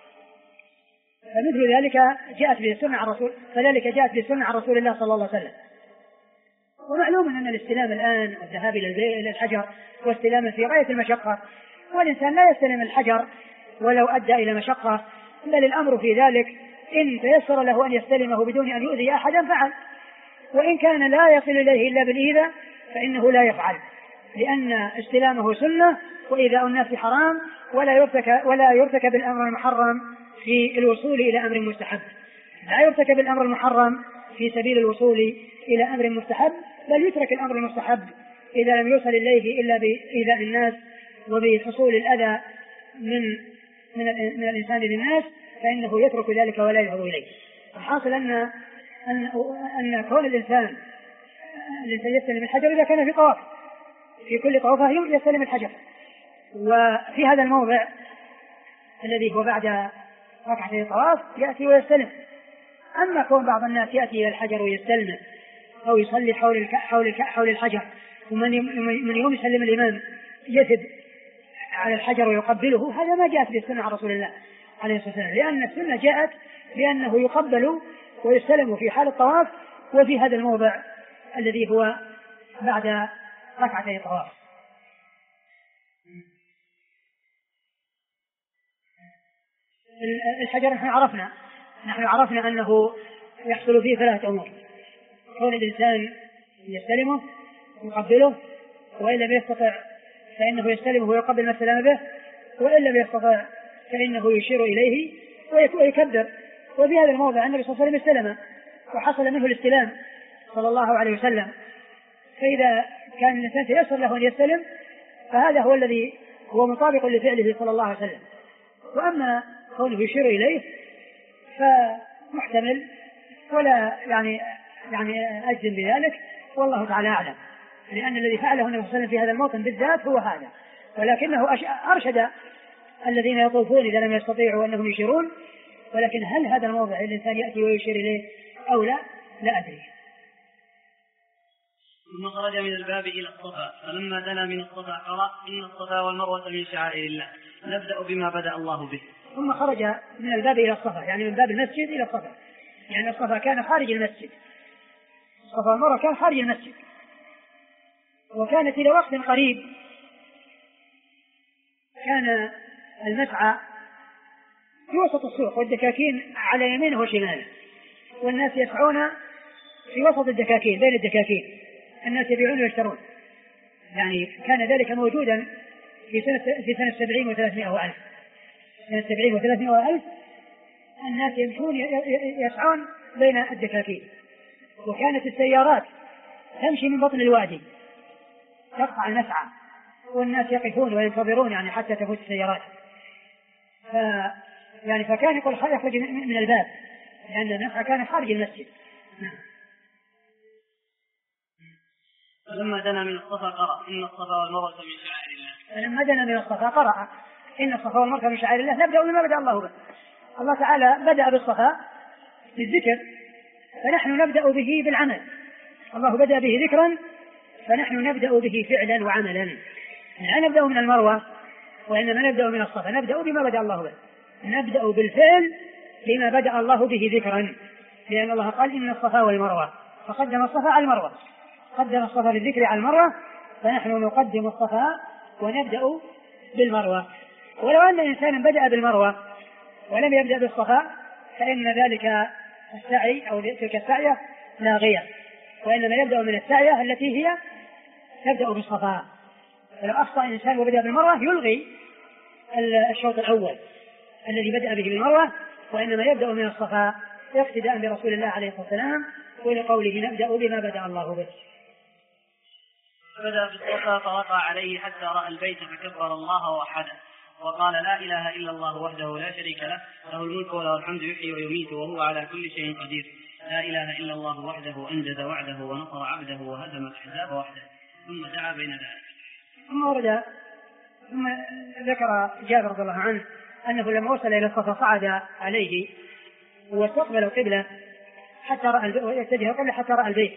فمثل ذلك جاءت بالسنة عن رسول الله صلى الله عليه وسلم. ومعلوم أن الاستلام الآن والذهاب إلى الحجر واستلام في غاية المشقة، والإنسان لا يستلم الحجر ولو أدى إلى مشقة، بل الأمر في ذلك إن تيسر له أن يستلمه بدون أن يؤذي أحدا فعل، وإن كان لا يصل إليه إلا بالإيذاء فإنه لا يفعل، لأن استلامه سنة وإيذاء الناس حرام، ولا يرتكب الأمر المحرم في الوصول إلى أمر مستحب. لا يرتكب الأمر المحرم في سبيل الوصول إلى أمر مستحب، بل يترك الأمر المستحب إذا لم يوصل إليه إلا بإيذاء الناس وبحصول الأذى من الإنسان للناس، فإنه يترك ذلك ولا يذهب إليه. الحاصل أن كون الإنسان يستلم الحجر إذا كان في طواف، في كل طواف يستلم الحجر. وفي هذا الموضع الذي هو بعد ركعتي الطواف يأتي ويستلم. أما كون بعض الناس يأتي إلى الحجر ويستلم أو يصلي حول الحجر، ومن يوم يسلم الإمام يثب على الحجر ويقبله، هذا ما جاءت بالسنة عن رسول الله عليه الصلاة والسلام، لأن السنة جاءت بأنه يقبل ويستلم في حال الطواف وفي هذا الموضع الذي هو بعد ركعتي الطواف. الحجر نحن عرفنا أنه يحصل فيه ثلاثة أمور: كون الإنسان يستلمه ويقبله، وإن لم يستطع فإنه يستلمه ويقبل ما استلم به، وإن لم يستطع فإنه يشير إليه ويكبر. وفي هذا الموضع النبي صلى الله عليه وسلم استلم وحصل منه الاستلام صلى الله عليه وسلم. فإذا كان الإنسان تيسر له أن يستلم فهذا هو الذي هو مطابق لفعله صلى الله عليه وسلم. وأما كونه يشير إليه فمحتمل ولا يعني أجزم بذلك، والله تعالى أعلم، لأن الذي فعله النبي صلى الله عليه وسلم في هذا الموطن بالذات هو هذا، ولكنه أرشد الذين يطوفون إذا لم يستطيعوا أنهم يشيرون، ولكن هل هذا الموضع الإنسان يأتي ويشير إليه أو لا أدري. ثم خرج من الباب إلى الصفا، فلما دنا من الصفا قرأ إن الصفا والمروة من شعائر الله، نبدأ بما بدأ الله به. ثم خرج من الباب إلى الصفا، يعني من باب المسجد إلى الصفا، يعني الصفا كان خارج المسجد، الصفا والمروة كان خارج المسجد، وكانت إلى وقت قريب كان المسعى في وسط السوق والدكاكين على يمينه وشماله، والناس يسعون في وسط الدكاكين بين الدكاكين، الناس يبيعون ويشترون، يعني كان ذلك موجودا في سنة 70 و300 وألف، سنة 70 و300 وألف الناس يمشون يسعون بين الدكاكين، وكانت السيارات تمشي من بطن الوادي تقطع المسعى، والناس يقفون وينتظرون يعني حتى تفوت السيارات، فكان يقول يخرج من الباب لأن المسعى كان خارج المسجد. فلما دنا من الصفا قرأ إن الصفا والمروة من شعائر الله. فلما دنا من الصفا قرأ إن الصفا والمروة من شعائر الله، نبدأ بما بدأ الله به. الله تعالى بدأ بالصفا بالذكر، فنحن نبدأ به بالعمل. الله بدأ به ذكرا، فنحن نبدأ به فعلا وعملا، لا نبدأ من المروة وإنما نبدأ من الصفا، نبدأ بما بدأ الله به، نبدأ بالفعل بما بدأ الله به ذكرا، لأن الله قال إن الصفا والمروة، فقدم الصفا على المروة، قدم الصفا بالذكر على المروة، فنحن نقدم الصفا ونبدأ بالمروة. ولو أن إنسانا بدأ بالمروة ولم يبدأ بالصفا فإن ذلك السعي أو تلك السعية لاغية، وإنما يبدأ من السعية التي هي تبدأ بالصفا. فلو أخطأ إنسان وبدأ بالمروة يلغي الشوط الأول الذي بدأ به بالمروة، وإنما يبدأ من الصفا اقتداء برسول الله عليه الصلاة والسلام، ولقوله نبدأ بما بدأ الله به. بدأ بالصفا فوقع عليه حتى رأى البيت فكبر الله ووحده وقال لا إله إلا الله وحده لا شريك له، له الملك وله الحمد يحيي ويميت وهو على كل شيء قدير، لا إله إلا الله وحده أنجز وعده ونصر عبده وهزم الأحزاب وحده، ثم دعا بين ذلك. ثم ذكر جابر رضي الله عنه أنه لما وصل إلى الصفا صعد عليه واستقبل القبلة حتى رأى البيت،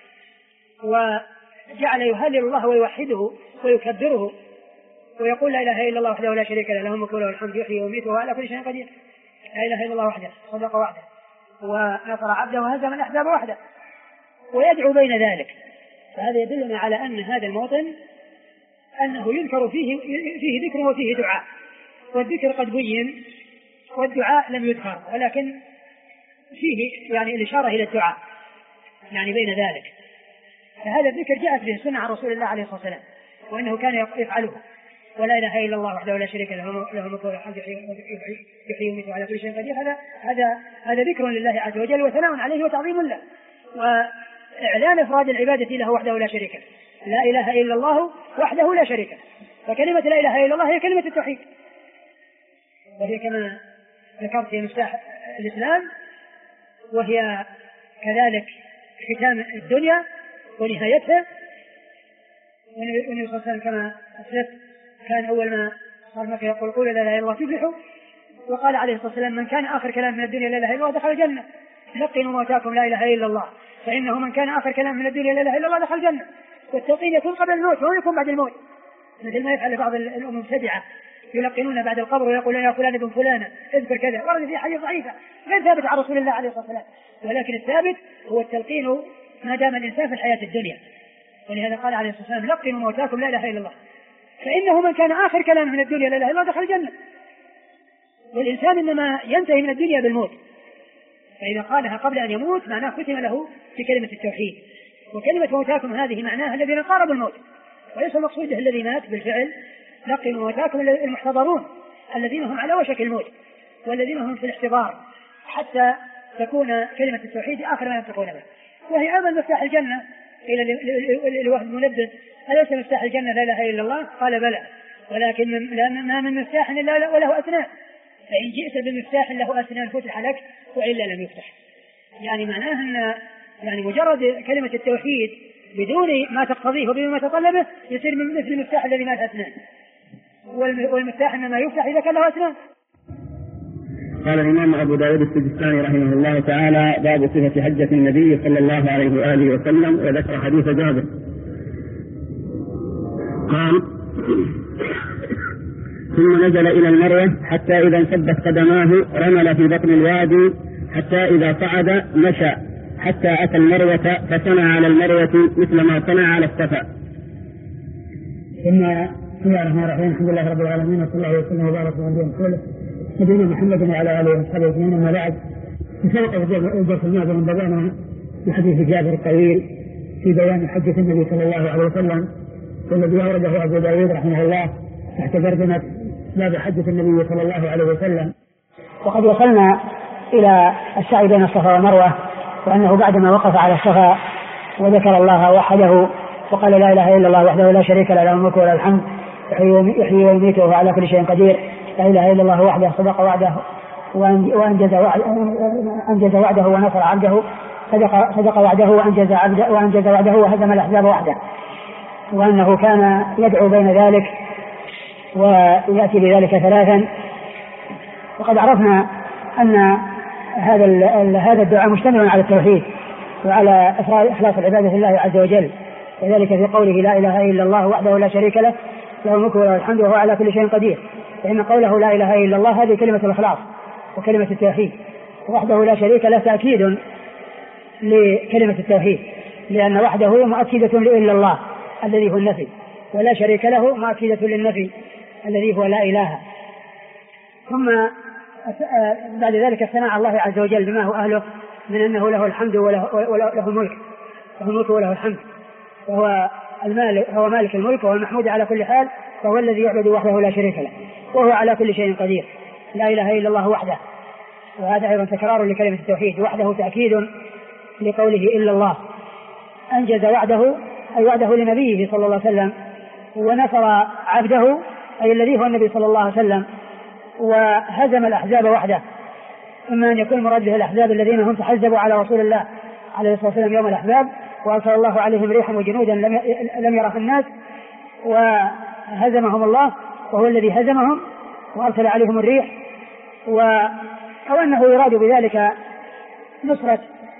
وجعل يهلل الله ويوحده ويكبره ويقول لا إله إلا الله وحده لا شريك له، له الملك وله الحمد يحيي ويميت وهو على كل شيء قدير، لا إله إلا الله وحده صدق وعده ونصر عبده وهزم الأحزاب وحده، ويدعو بين ذلك. فهذا يدلنا على أن هذا الموطن أنه يذكر فيه ذكر وفيه دعاء، والذكر قد بين والدعاء لم يذكر، ولكن فيه يعني الإشارة إلى الدعاء يعني بين ذلك. فهذا الذكر جاءت به السنة عن رسول الله عليه الصلاة والسلام، وأنه كان يفعله، ولا إله إلا الله وحده لا شريك له، له الملك وله الحمد يحيي ويميت وعلى كل شيء قدير. هذا ذكر لله عز وجل وثناء عليه وتعظيم له، وإعلان إفراد العبادة له وحده لا شريك له، لا إله إلا الله وحده لا شريك له. فكلمة لا إله إلا الله هي كلمة التوحيد، وهي كما ذكرت هي مفتاح الإسلام، وهي كذلك ختام الدنيا ونهايتها. والنبي صلى الله عليه وسلم كما أسلفت كان أول ما صار مكة يقول قولوا لا إله إلا الله تفلحوا، وقال عليه الصلاة والسلام من كان آخر كلام من الدنيا لا إله إلا الله دخل الجنة، لقنوا موتاكم لا إله إلا الله، فإنه من كان آخر كلام من الدنيا لا إله إلا الله دخل الجنة. والتلقين يكون قبل الموت وهو يكون بعد الموت، مثل ما يفعل بعض المبتدعة يلقنون بعد القبر ويقولون يا فلان ابن فلانة اذكر كذا، ورد في حديث ضعيفة غير ثابت عن رسول الله عليه الصلاة والسلام، ولكن الثابت هو التلقين ما دام الإنسان في الحياة الدنيا. ولهذا قال عليه الصلاة والسلام لقنوا موتاكم لا إله إلا الله، فإنه من كان آخر كلام من الدنيا لا إله إلا الله دخل الجنة. والإنسان إنما ينتهي من الدنيا بالموت، فإذا قالها قبل أن يموت معناه ختم له بكلمة التوحيد. وكلمة موتاكم هذه معناها الذين قاربوا الموت، وليس مقصوده الذي مات بالفعل، لقنوا موتاكم المحتضرون الذين هم على وشك الموت والذين هم في الاحتضار حتى تكون كلمة التوحيد آخر ما ينطقون به. وهي أيضا مفتاح الجنة. إلى الواحد منبه أليس مفتاح الجنة لا إله إلا الله؟ قال بلى، ولكن ما من مفتاح إلا وله أسنان، فإن جئت بمفتاح له أسنان فتح لك وإلا لم يفتح. يعني معناه أن يعني مجرد كلمة التوحيد بدون ما تقتضيه وبدون ما تطلبه يصير من مثل المفتاح الذي ما له أسنان، والمفتاح إنما يفتح إذا كان له أسنان. قال الإمام أبو داود السجستاني رحمه الله تعالى: باب صفة حجة النبي صلى الله عليه وآله وسلم، وذكر حديث جابر قال: ثم نزل إلى المروة حتى إذا انصبت قدماه رمل في بطن الوادي حتى إذا صعد مشى حتى أتى المروة فصنع على المروة مثل ما صنع على الصفا. ثم بسم الله الرحمن الرحيم، الحمد لله رب العالمين، وصلى الله وسلم وبارك على رسوله نبينا محمد وعلى آله وصحبه أجمعين. أما بعد، سبق الدرس الماضي من بدأنا بحديث جابر الطويل في بيان حجة النبي صلى الله عليه وسلم، والذي أورده أبو داود رحمه الله تحت ترجمة باب حجة النبي صلى الله عليه وسلم. وقد وصلنا إلى السعي بين الصفا والمروة، وأنه بعدما وقف على الصفا وذكر الله وحده وقال: لا إله إلا الله وحده لا شريك له، له الملك وله الحمد، يحيي ويميت وهو على كل شيء قدير، لا إله إلا الله وحده صدق وعده وأنجز وعده ونصر عبده، صدق وعده وأنجز وعده وهزم الأحزاب وحده، وأنه كان يدعو بين ذلك ويأتي بذلك ثلاثا. وقد عرفنا أن هذا الدعاء مشتمل على التوحيد وعلى إخلاص العبادة لله عز وجل، وذلك في قوله: لا إله إلا الله وحده لا شريك له، له الملك وله الحمد وهو على كل شيء قدير. فإن قوله لا إله إلا الله هذه كلمة الإخلاص وكلمة التوحيد، وحده لا شريك له تأكيد لكلمة التوحيد، لأن وحده مؤكدة لإلا الله الذي هو النفي، ولا شريك له مؤكدة للنفي الذي هو لا إله. ثم بعد ذلك الثناء الله عز وجل بما هو أهله من أنه له الحمد وله الملك، له الملك وله الحمد، وهو هو مالك الملك وهو المحمود على كل حال، وهو الذي يعبد وحده لا شريك له، وهو على كل شيء قدير. لا إله إلا الله وحده، وهذا أيضا تكرار لكلمة التوحيد. وحده تأكيد لقوله إلا الله. أنجز وعده أي وعده لنبيه صلى الله عليه وسلم، ونصر عبده أي الذي هو النبي صلى الله عليه وسلم، وهزم الأحزاب وحده. إما أن يكون مراد به الأحزاب الذين هم تحزبوا على رسول الله عليه الصلاة والسلام يوم الأحزاب، وأرسل الله عليهم ريحا وجنودا لم يرها الناس وهزمهم الله، وهو الذي هزمهم وأرسل عليهم الريح. أو أنه يراد بذلك نصرة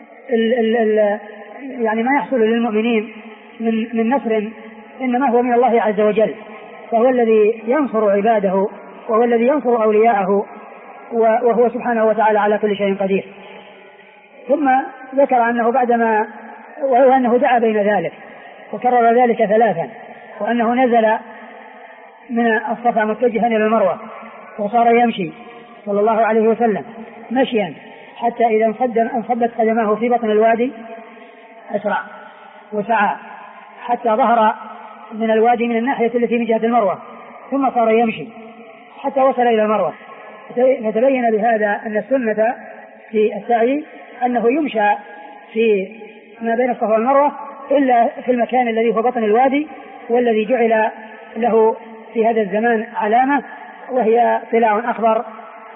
يعني ما يحصل للمؤمنين من نصر إنما هو من الله عز وجل، فهو الذي ينصر عباده وهو الذي ينصر أولياءه، وهو سبحانه وتعالى على كل شيء قدير. ثم ذكر أنه بعدما وأنه دعا بين ذلك وكرر ذلك ثلاثا، وأنه نزل من الصفا متجها إلى المروة، وصار يمشي صلى الله عليه وسلم مشيا حتى إذا انصبت قدماه في بطن الوادي أسرع وسعى حتى ظهر من الوادي من الناحية التي من جهة المروة، ثم صار يمشي حتى وصل إلى المروة. فتبين بهذا أن السنة في السعي أنه يمشى في ما بين الصفا والمروة إلا في المكان الذي هو بطن الوادي، والذي جعل له في هذا الزمان علامة، وهي طلاع أخضر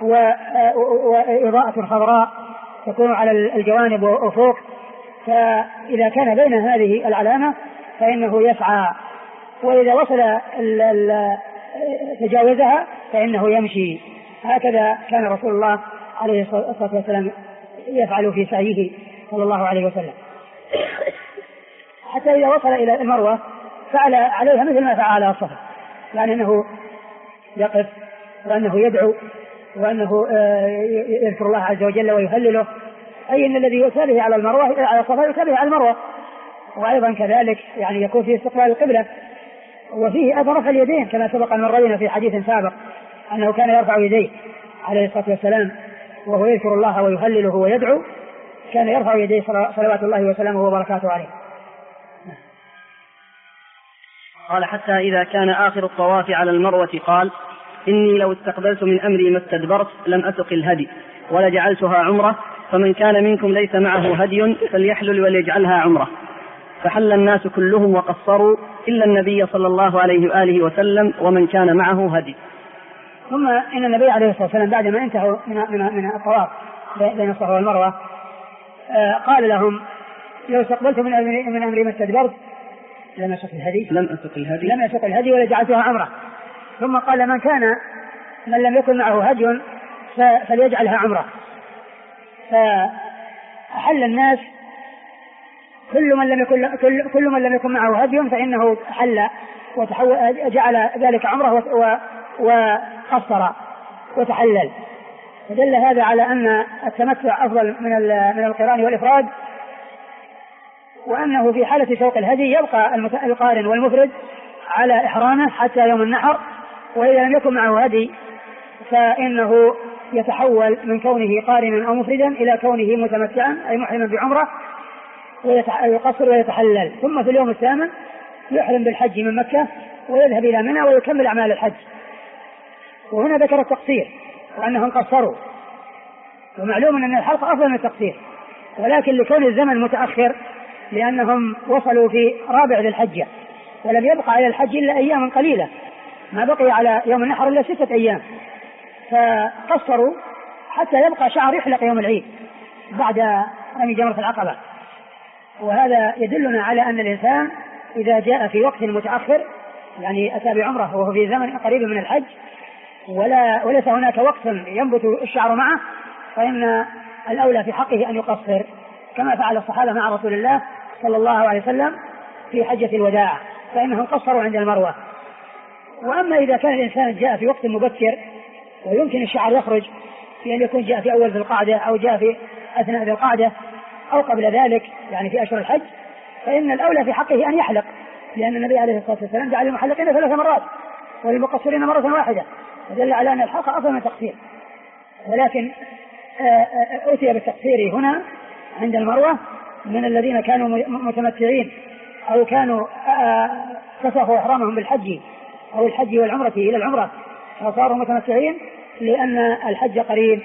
وإضاءة خضراء تكون على الجوانب وفوق. فإذا كان بين هذه العلامة فإنه يسعى، وإذا وصل تجاوزها فإنه يمشي. هكذا كان رسول الله عليه الصلاة والسلام يفعل في سعيه صلى الله عليه وسلم، حتى إذا وصل إلى المروة فعل عليها مثل ما فعل على الصفا، يعني أنه يقف وأنه يدعو وأنه يذكر الله عز وجل ويهلله، أي أن الذي يسابه على المروة على الصفا يسابه على المروة. وأيضا كذلك يعني يكون فيه استقبال القبلة، وفيه أيضا رفع اليدين كما سبق أن مرينا في حديث سابق أنه كان يرفع يديه عليه الصلاة والسلام وهو يذكر الله ويهلله ويدعو، كان يرفع يديه صلوات الله وسلامه وبركاته عليه. قال: حتى إذا كان آخر الطواف على المروة قال: إني لو استقبلت من أمري ما استدبرت لم أسق الهدي ولجعلتها عمرة، فمن كان منكم ليس معه هدي فليحلل وليجعلها عمرة. فحل الناس كلهم وقصروا إلا النبي صلى الله عليه وآله وسلم ومن كان معه هدي. ثم إن النبي عليه الصلاة والسلام بعدما انتهوا من الطواف بين الصفا والمروة قال لهم لو استقبلت من أمري ما استدبرت لم أسق الهدي ولا جعلتها عمرة. ثم قال من لم يكن معه هدي فليجعلها عمرة. فأحل الناس كل من لم يكن معه هدي فإنه حل وجعل ذلك عمرة وقصر وتحلل. فدل هذا على أن التمتع أفضل من القران والإفراد، وأنه في حالة سوق الهدي يبقى القارن والمفرد على إحرامه حتى يوم النحر، وإذا لم يكن معه هدي فإنه يتحول من كونه قارنا أو مفردا إلى كونه متمتعا أي محرما بعمرة ويقصر ويتحلل. ثم في اليوم الثامن يحرم بالحج من مكة ويذهب إلى منى ويكمل أعمال الحج. وهنا ذكر التقصير وأنهم قصروا، ومعلوم أن الحلق أفضل من التقصير، ولكن لكون الزمن متأخر لأنهم وصلوا في رابع ذي الحجة ولم يبقى على الحج إلا أيام قليلة، ما بقي على يوم النحر إلا 6 أيام، فقصروا حتى يبقى شعر يحلق يوم العيد بعد رمي جمرة العقبة. وهذا يدلنا على أن الإنسان إذا جاء في وقت متأخر يعني أتى بعمره وهو في زمن قريب من الحج وليس هناك وقت ينبت الشعر معه، فإن الأولى في حقه أن يقصر كما فعل الصحابة مع رسول الله صلى الله عليه وسلم في حجة الوداع، فإنهم قصروا عند المروة. وأما إذا كان الإنسان جاء في وقت مبكر ويمكن الشعر يخرج في أن يكون جاء في أول ذي القعدة أو جاء في أثناء ذي القعدة أو قبل ذلك يعني في أشهر الحج، فإن الأولى في حقه أن يحلق، لأن النبي عليه الصلاة والسلام جعل المحلقين 3 مرات وللمقصرين مرة واحدة، ودل على أن الحلق أفضل من التقصير. ولكن أتي بالتقصير هنا عند المروة من الذين كانوا متمتعين أو كانوا فسخوا إحرامهم بالحج أو الحج والعمرة إلى العمرة فصاروا متمتعين لأن الحج قريب،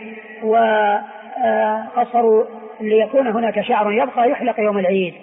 وقصروا ليكون هناك شعر يبقى يحلق يوم العيد.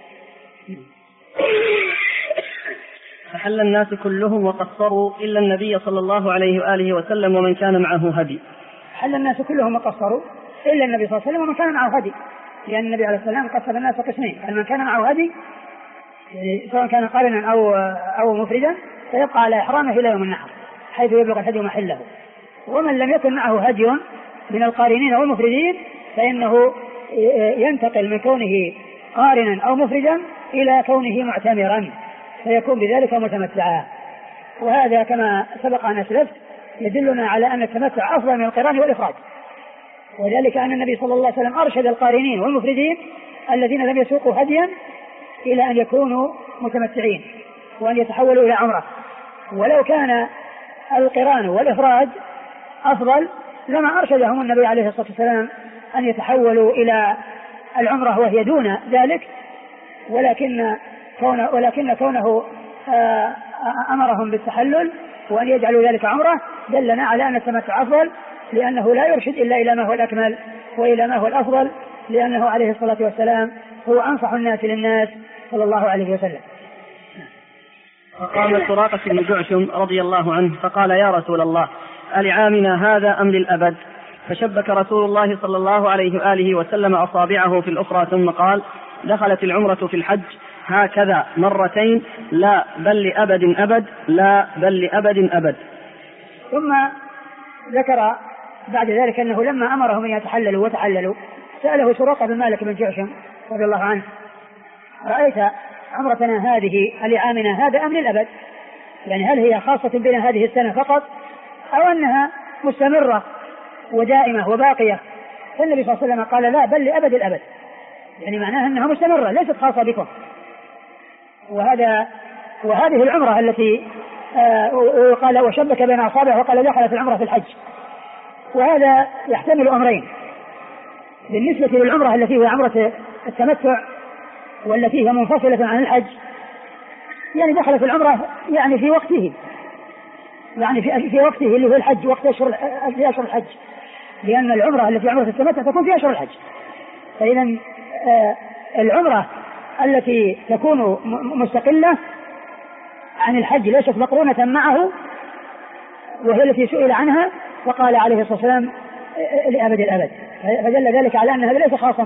فحل الناس كلهم وقصروا إلا النبي صلى الله عليه وآله وسلم ومن كان معه هدي. حل الناس كلهم وقصروا إلا النبي صلى الله عليه وسلم ومن كان معه هدي، لأن النبي عليه السلام قصر الناس قسمين، من كان معه هدي يعني سواء كان قارنا أو مفردا فيبقى على إحرامه إلى يوم النحر حيث يبلغ الهدي محله، ومن لم يكن معه هدي من القارنين والمفردين فإنه ينتقل من كونه قارنا أو مفردا إلى كونه معتمرا فيكون بذلك متمتعا. وهذا كما سبق أن أسلفت يدلنا على أن التمتع أفضل من القران والإفراد، وذلك أن النبي صلى الله عليه وسلم أرشد القارنين والمفردين الذين لم يسوقوا هديا إلى أن يكونوا متمتعين وأن يتحولوا إلى عمرة. ولو كان القران والإفراد أفضل لما أرشدهم النبي عليه الصلاة والسلام أن يتحولوا إلى العمرة وهي دون ذلك، ولكن كونه أمرهم بالتحلل وأن يجعلوا ذلك عمرة دلنا على أن التمتع أفضل، لأنه لا يرشد إلا إلى ما هو الأكمل وإلى ما هو الأفضل، لأنه عليه الصلاة والسلام هو أنصح الناس للناس صلى الله عليه وسلم. فقام سراقة بن جعشم رضي الله عنه فقال: يا رسول الله، ألعامنا هذا أم للأبد؟ فشبك رسول الله صلى الله عليه وآله وسلم أصابعه في الأخرى ثم قال: دخلت العمرة في الحج هكذا مرتين، لا بل لأبد أبد، لا بل لأبد أبد. ثم ذكر بعد ذلك أنه لما أمرهم أن يتحللوا وتحللوا سأله سراقة بن مالك بن جعشم رضي الله عنه: رأيت عمرتنا هذه لعامنا هذا أم للأبد؟ يعني هل هي خاصة بنا هذه السنة فقط أو أنها مستمرة ودائمة وباقية؟ فالنبي صلى الله عليه وسلم قال: لا بل لأبد الأبد، يعني معناها أنها مستمرة ليست خاصة بكم. وهذه العمرة التي قال وشبك بين أصابعه وقال دخلت العمرة في الحج، وهذا يحتمل أمرين بالنسبة للعمرة التي هي عمرة التمتع والتي هي منفصلة عن الحج، يعني دخلت العمرة يعني في وقته، يعني في وقته اللي هو الحج، وقت أشهر الحج، لأن العمرة التي عمرة التمتع تكون في أشهر الحج. فإذا العمرة التي تكون مستقلة عن الحج ليست مقرونة معه وهي التي سئل عنها وقال عليه الصلاة والسلام لأبد الأبد، فدل ذلك على أن هذا ليس خاصا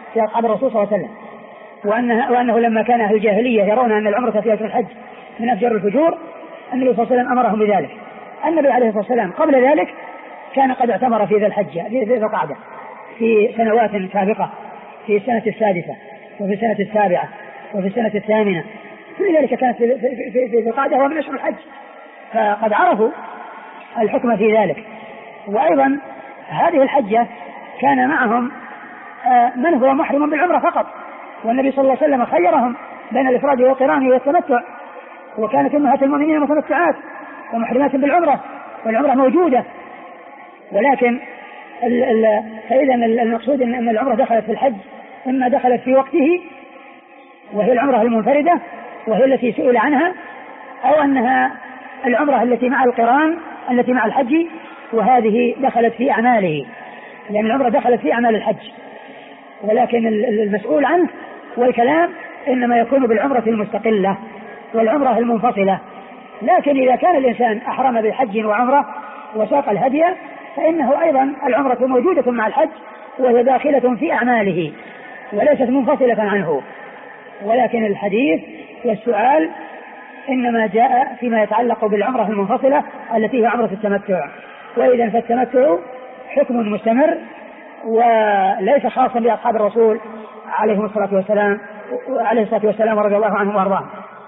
في أصحاب الرسول صلى الله عليه وسلم، وأنه لما كان أهل الجاهلية يرون أن العمرة في أشهر الحج من أفجر الفجور النبي صلى الله عليه وسلم أمرهم بذلك. النبي عليه الصلاة والسلام قبل ذلك كان قد اعتمر في ذي الحجة في ذي القعدة في سنوات سابقة، في السنة السادسة وفي السنة السابعة وفي السنة الثامنة، كل ذلك كانت في القعدة هو من أشهر الحج، فقد عرفوا الحكم في ذلك. وأيضا هذه الحجة كان معهم من هو محرم بالعمرة فقط، والنبي صلى الله عليه وسلم خيرهم بين الإفراد والقران والتمتع، وكانت أمهات المؤمنين متمتعات ومحرمات بالعمرة والعمرة موجودة. ولكن فإذا المقصود أن العمرة دخلت في الحج إما دخلت في وقته وهي العمرة المنفردة وهي التي سئل عنها، أو أنها العمرة التي مع القران التي مع الحج وهذه دخلت في أعماله، لأن العمرة دخلت في أعمال الحج. ولكن المسؤول عنه والكلام إنما يكون بالعمرة المستقلة والعمرة المنفصلة. لكن إذا كان الإنسان أحرم بحج وعمرة وساق الهدي فإنه أيضا العمرة موجودة مع الحج وهي داخلة في أعماله وليست منفصلة عنه. ولكن الحديث والسؤال إنما جاء فيما يتعلق بالعمرة المنفصلة التي هي عمرة التمتع. وإذا فالتمتع حكم مستمر وليس خاصا بأصحاب الرسول عليه الصلاة والسلام ورضي الله عنهم وأرضاهم.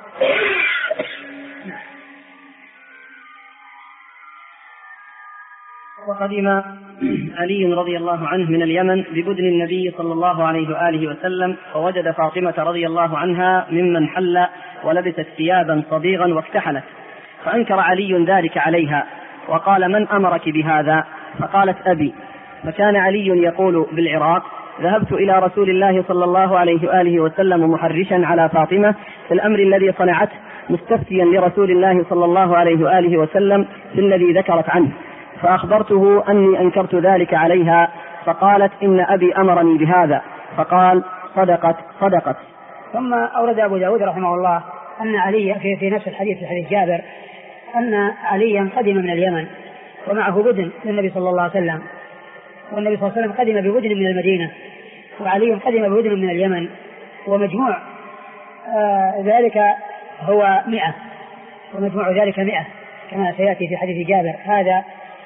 وقدم علي رضي الله عنه من اليمن ببدن النبي صلى الله عليه وآله وسلم، فوجد فاطمة رضي الله عنها ممن حل ولبست ثيابا صبيغا واكتحلت، فأنكر علي ذلك عليها وقال: من أمرك بهذا؟ فقالت: أبي. فكان علي يقول بالعراق: ذهبت إلى رسول الله صلى الله عليه وآله وسلم محرشا على فاطمة في الأمر الذي صنعته، مستفتيا لرسول الله صلى الله عليه وآله وسلم في الذي ذكرت عنه، فأخبرته أني أنكرت ذلك عليها، فقالت: إن أبي أمرني بهذا. فقال: صدقت. ثم أورد أبو داود رحمه الله أن علي في نفس الحديث في حديث جابر أن عليا قدم من اليمن ومعه بدن للنبي صلى الله عليه وسلم، والنبي صلى الله عليه وسلم قدم ببدن من المدينة وعلي قدم ببدن من اليمن، ومجموع ذلك هو 100، ومجموع ذلك 100 كما سيأتي في حديث جابر هذا.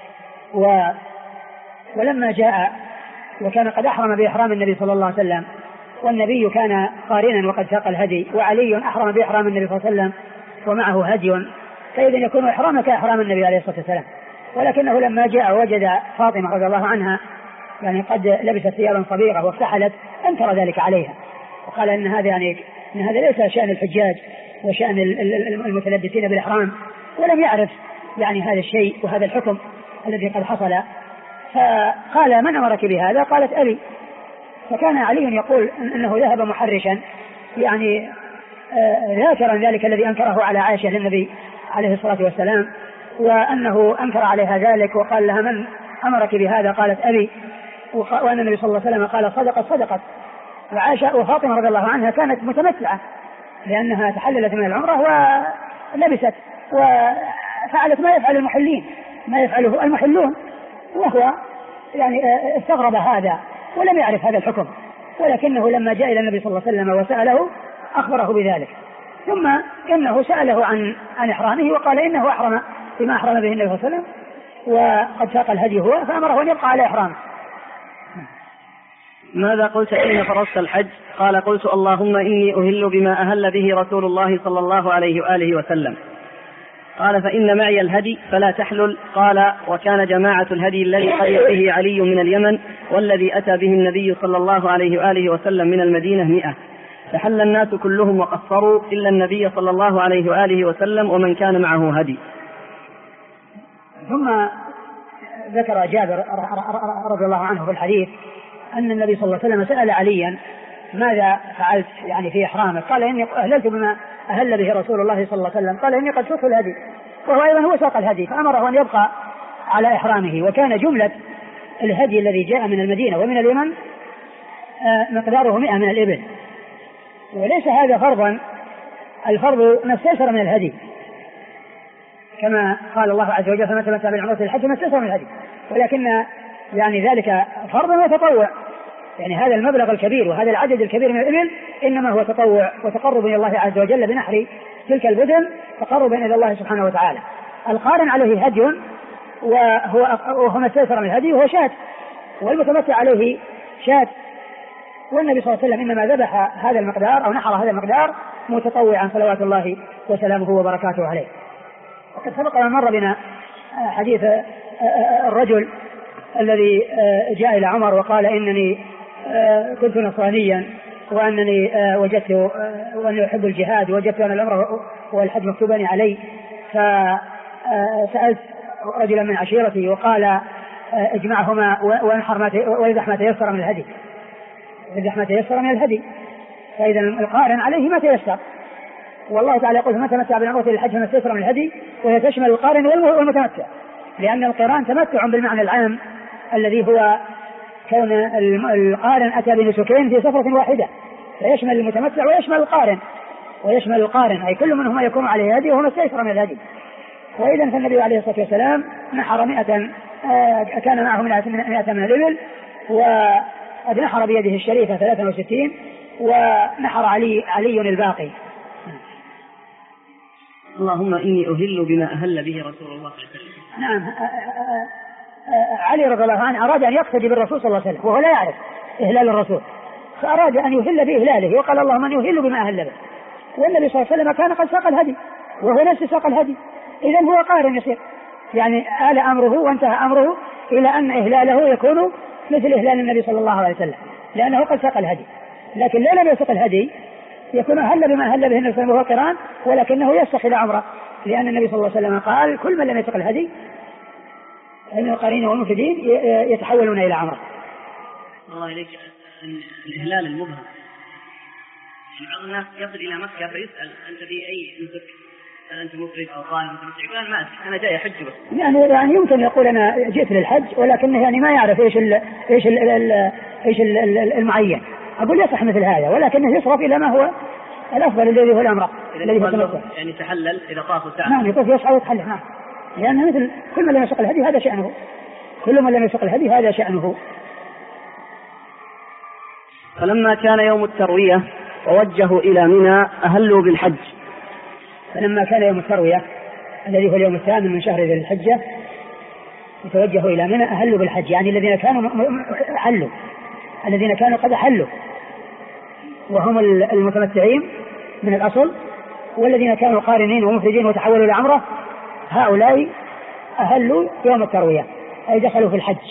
ولما جاء وكان قد أحرم بإحرام النبي صلى الله عليه وسلم، والنبي كان قارنا وقد ساق الهدي، وعلي أحرم بإحرام النبي صلى الله عليه وسلم ومعه هدي، فإذا يكون إحرامه كإحرام النبي عليه الصلاة والسلام. ولكنه لما جاء وجد فاطمة رضي الله عنها يعني قد لبست ثيابا صبيغة وافتحلت أنكر ذلك عليها، وقال إن هذا ليس شأن الحجاج وشأن المتلبسين بالإحرام، ولم يعرف يعني هذا الشيء وهذا الحكم الذي قد حصل. فقال: من أمرك بهذا؟ قالت: أبي. فكان علي يقول أنه ذهب محرشا يعني ذاكرا ذلك الذي أنكره على عائشة للنبي عليه الصلاة والسلام، وأنه أنكر عليها ذلك وقال لها: من أمرك بهذا؟ قالت: أبي. وأن النبي صلى الله عليه وسلم قال: صدقت. وعائشة وفاطمة رضي الله عنها كانت متمتعة لأنها تحللت من العمرة ولبست وفعلت ما يفعل المحلين، ما يفعله المحلون، وهو يعني استغرب هذا ولم يعرف هذا الحكم، ولكنه لما جاء إلى النبي صلى الله عليه وسلم وسأله أخبره بذلك. ثم إنه سأله عن إحرامه وقال إنه أحرم بما أحرم به النبي صلى الله عليه وسلم وقد ساق الهدي هو، فأمره أن يبقى على إحرامه. ماذا قلت حين فرضت الحج؟ قال: قلت: اللهم إني أهل بما أهل به رسول الله صلى الله عليه وآله وسلم. قال: فإن معي الهدي فلا تحلل. قال: وكان جماعة الهدي الذي قرئ به علي من اليمن والذي أتى به النبي صلى الله عليه وآله وسلم من المدينة 100، فحل الناس كلهم وقصروا إلا النبي صلى الله عليه وآله وسلم ومن كان معه هدي. ثم ذكر جابر رضي الله عنه في الحديث أن النبي صلى الله عليه وسلم سأل عليا: ماذا فعلت يعني في إحرامك؟ قال: إني أهللت بما أهل به رسول الله صلى الله عليه وسلم. قال: إني قد سقت الهدي، وهو أيضا هو ساق الهدي، فأمره أن يبقى على إحرامه. وكان جملة الهدي الذي جاء من المدينة ومن اليمن مقداره 100 من الإبل، وليس هذا فرضا، الفرض ما استيسر من الهدي، كما قال الله عز وجل: فمن تمتع بالعمرة الحج ما استيسر من الهدي، ولكن يعني ذلك فرض وتطوع، يعني هذا المبلغ الكبير وهذا العدد الكبير من الإبل إنما هو تطوع وتقرب إلى الله عز وجل بنحر تلك البدن تقربا إلى الله سبحانه وتعالى. القارن عليه هدي وهو ما استيسر من الهدي وهو شاة، والمتمتع عليه شاة. والنبي صلى الله عليه وسلم إنما ذبح هذا المقدار أو نحر هذا المقدار متطوعا صلوات الله وسلامه وبركاته عليه. وقد سبق أن مر بنا حديث الرجل الذي جاء إلى عمر وقال إنني كنت نصرانيا وأنني وجدت وأني أحب الجهاد ووجدت أن الأمر والحج مكتوبان علي، فسألت رجلا من عشيرتي وقال اجمعهما ويذبح ما تيسر من الهدي، يذبح ما تيسر من الهدي. فإذا القارن عليه ما تيسر، والله تعالى يقول فمن تمتع بالعمرة إلى الحج فما تيسر من الهدي، وهي تشمل القارن والمتمتع، لأن القران تمتع بالمعنى العام الذي هو كون القارن أتى بنسكين في سفرة واحدة، فيشمل المتمتع ويشمل القارن أي كل منهما يكون عليه هدي وهو ما استيسر من الهدي. وإذا فالنبي عليه الصلاة والسلام نحر 100، كان معه 100 من الإبل، وقد نحر بيده الشريفة 63، ونحر علي الباقي. اللهم إني أهل بما أهل به رسول الله صلى الله عليه وسلم. نعم، علي رضي الله عنه أراد أن يقتدي بالرسول صلى الله عليه وسلم وهو لا يعرف إهلال الرسول، فأراد أن يهل بإهلاله وقال اللهم أن يهل بما أهل به. والنبي صلى الله عليه وسلم كان قد ساق الهدي وهو نفس ساق الهدي، إذن هو قارن يصير، يعني آل أمره وانتهى أمره إلى أن إهلاله يكون مثل إهلال النبي صلى الله عليه وسلم، لأنه قد ساق الهدي. لكن لو لم يسق الهدي يكون أهل بما أهل به النبي وهو قران، ولكنه يسق إلى عمره، لأن النبي صلى الله عليه وسلم قال كل من لم يسق الهدي فإن القارين والمفردين يتحولون إلى عمره. الله إليك، الإهلال المبهم، بعض الناس يصل إلى مكة فيسأل أنت في أي نسك؟ هل أنت مفرد أو قارن؟ يقول ما أدري، أنا جاي أحج بس. يعني يمكن يقول أنا جئت للحج، ولكنه يعني ما يعرف إيش المعين. أقول يصح مثل هذا، ولكنه يصرف إلى ما هو الأفضل الذي هو الأمر الذي هو التمتع. يعني تحلل إذا طاف وسعى. نعم، يطوف يسعى ويتحلل. نعم، لأنه مثل كل من لم يسق الهدي هذا شأنه، كل من لم يسق الهدي هذا شأنه. فلما كان يوم التروية ووجهوا إلى منى أهلوا بالحج. فلما كان يوم التروية الذي هو اليوم الثامن من شهر ذي الحجة يتوجهوا إلى منى أهلوا بالحج، يعني الذين كانوا حلوا، الذين كانوا قد حلوا وهم المتمتعين من الأصل، والذين كانوا قارنين ومفردين وتحولوا إلى عمرة، هؤلاء أهلوا يوم التروية أي دخلوا في الحج.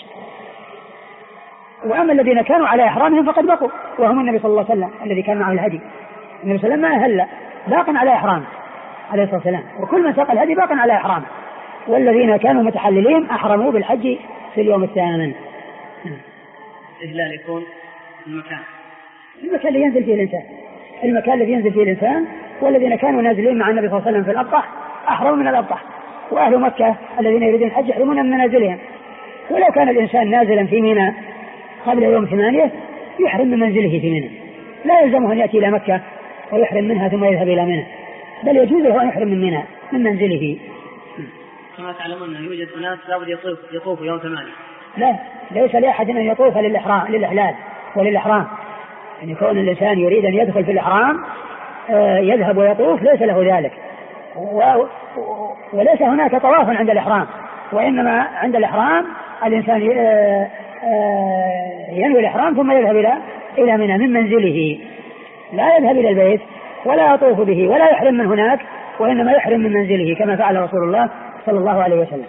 وأما الذين كانوا على إحرامهم فقد بقوا، وهم النبي صلى الله عليه وسلم الذي كان معه الهدي. النبي صلى الله عليه وسلم ما أهل، باق على إحرامه عليه الصلاة والسلام، وكل من ساق الهدي باق على إحرامه. والذين كانوا متحللين أحرموا بالحج في اليوم الثامن. إهلال يكون المكان اللي ينزل فيه الإنسان، المكان الذي ينزل فيه الإنسان. والذين كانوا نازلين مع النبي صلى الله عليه وسلم في الأبطح أحرموا من الأبطح، وأهل مكة الذين يريدون الحج يحرمون من منازلهم. ولو كان الإنسان نازلا في منى قبل يوم 8 يحرم من منزله في منى، لا يلزمه أن يأتي إلى مكة ويحرم منها ثم يذهب إلى منى، بل يجوز له أن يحرم من منى من منزله. كما تعلمون أن يوجد أناس لابد يطوف يوم 8. لا، ليس لأحد أن يطوف للإحلال وللإحرام، أن يكون الإنسان يريد أن يدخل في الإحرام يذهب ويطوف ليس له ذلك، وليس هناك طواف عند الإحرام، وإنما عند الإحرام الإنسان ينوي الإحرام ثم يذهب إلى منى من منزله، لا يذهب إلى البيت ولا يطوف به ولا يحرم من هناك، وإنما يحرم من منزله كما فعل رسول الله صلى الله عليه وسلم.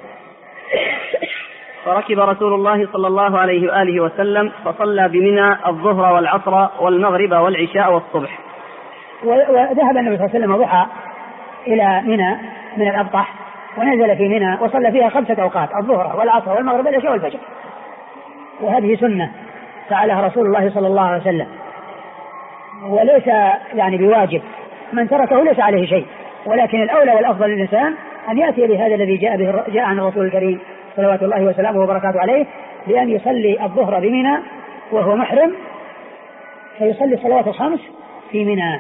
فركب رسول الله صلى الله عليه وآله وسلم فصلى بمنى الظهر والعصر والمغرب والعشاء والصبح. وذهب النبي صلى الله عليه وسلم ضحى إلى منى من الأبطح، ونزل في منى وصلى فيها 5 أوقات: الظهر والعصر والمغرب والعشاء والفجر. وهذه سنة فعلها رسول الله صلى الله عليه وسلم، وليس يعني بواجب، من تركه ليس عليه شيء، ولكن الأولى والأفضل للإنسان أن يأتي بهذا الذي جاء عن الرسول الكريم صلوات الله وسلامه وبركاته عليه، بأن يصلي الظهر بمنى وهو محرم، فيصلي صلوات الخمس في منى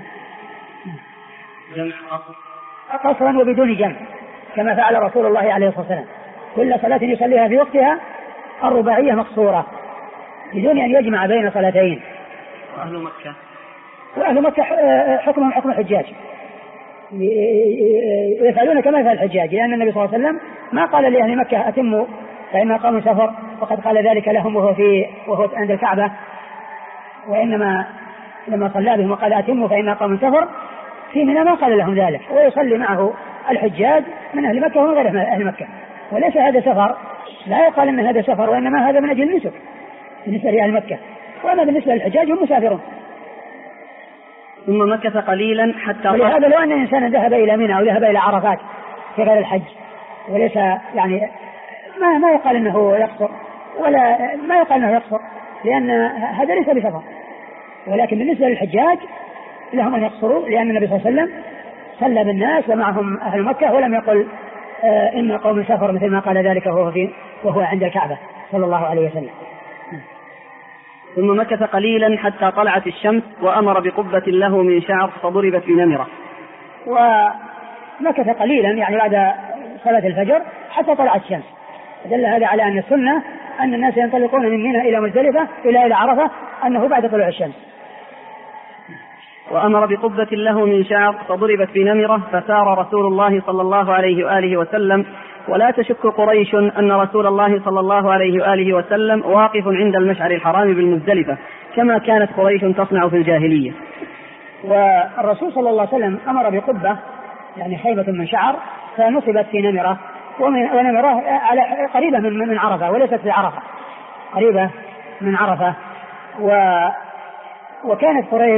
قصرا وبدون جمع كما فعل رسول الله عليه الصلاة والسلام. كل صلاة يصليها في وقتها الرباعية مقصورة، بدون أن يجمع بين صلاتين. وأهل مكة حكمهم حكم الحجاج، يفعلون كما يفعل الحجاج، لأن النبي صلى الله عليه وسلم ما قال لأهل مكة أتموا فإن قاموا سفر، وقد قال ذلك لهم وهو عند الكعبة، وإنما لما صلى بهم وقال أتموا فإن قاموا سفر في منى ما قال لهم ذلك، ويصلي معه الحجاج من أهل مكة ومن غير أهل مكة، وليس هذا سفر، لا يقال أن هذا سفر، وإنما هذا من أجل النسك بالنسبة لأهل مكة، وأما بالنسبة للحجاج هم مسافرون. ثم مكث قليلا حتى ولهذا لو أن إنسانا ذهب إلى منى أو ذهب إلى عرفات في غير الحج وليس يعني ما يقال أنه يقصر، ولا ما يقال أنه يقصر، لأن هذا ليس بسفر، ولكن بالنسبة للحجاج لهم أن يقصروا، لأن النبي صلى الله عليه وسلم صلى بالناس ومعهم أهل مكة، ولم يقل إن قوم سفر مثل ما قال ذلك وهو عند الكعبة صلى الله عليه وسلم. ثم مكث قليلا حتى طلعت الشمس وأمر بقبة له من شعر فضربت بنمرة. ومكث قليلا يعني بعد صلاة الفجر حتى طلعت الشمس، دل هذا على أن السنة أن الناس ينطلقون من منى إلى مزدلفة إلى عرفة أنه بعد طلوع الشمس. وأمر بقبة له من شعر فضربت بنمرة فسار رسول الله صلى الله عليه وآله وسلم، ولا تشك قريش أن رسول الله صلى الله عليه وآله وسلم واقف عند المشعر الحرام بالمزدلفة كما كانت قريش تصنع في الجاهلية. والرسول صلى الله عليه وسلم أمر بقبة يعني خيبة من شعر فنصبت في نمرة، ونمرة قريبة من عرفة وليست في عرفة، قريبة من عرفة. وكانت قريش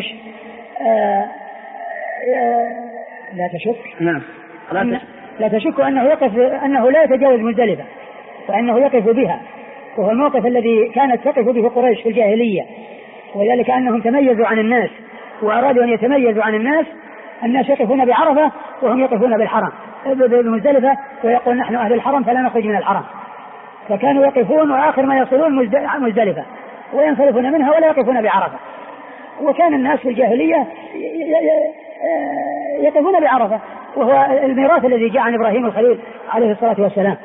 لا تشك لا تشك أنه لا يتجاوز مزدلفة، وأنه يقف بها، وهو الموقف الذي كانت تقف به قريش في الجاهلية، وذلك أنهم تميزوا عن الناس وأرادوا أن يتميزوا عن الناس يقفون بعرفة وهم يقفون بالحرم بمزدلفة، ويقول نحن أهل الحرم فلا نخرج من الحرم، فكانوا يقفون وآخر ما يصلون مزدلفة وينصرفون منها ولا يقفون بعرفة. وكان الناس في الجاهلية يقفون بعرفة، وهو الميراث الذي جاء عن إبراهيم الخليل عليه الصلاة والسلام،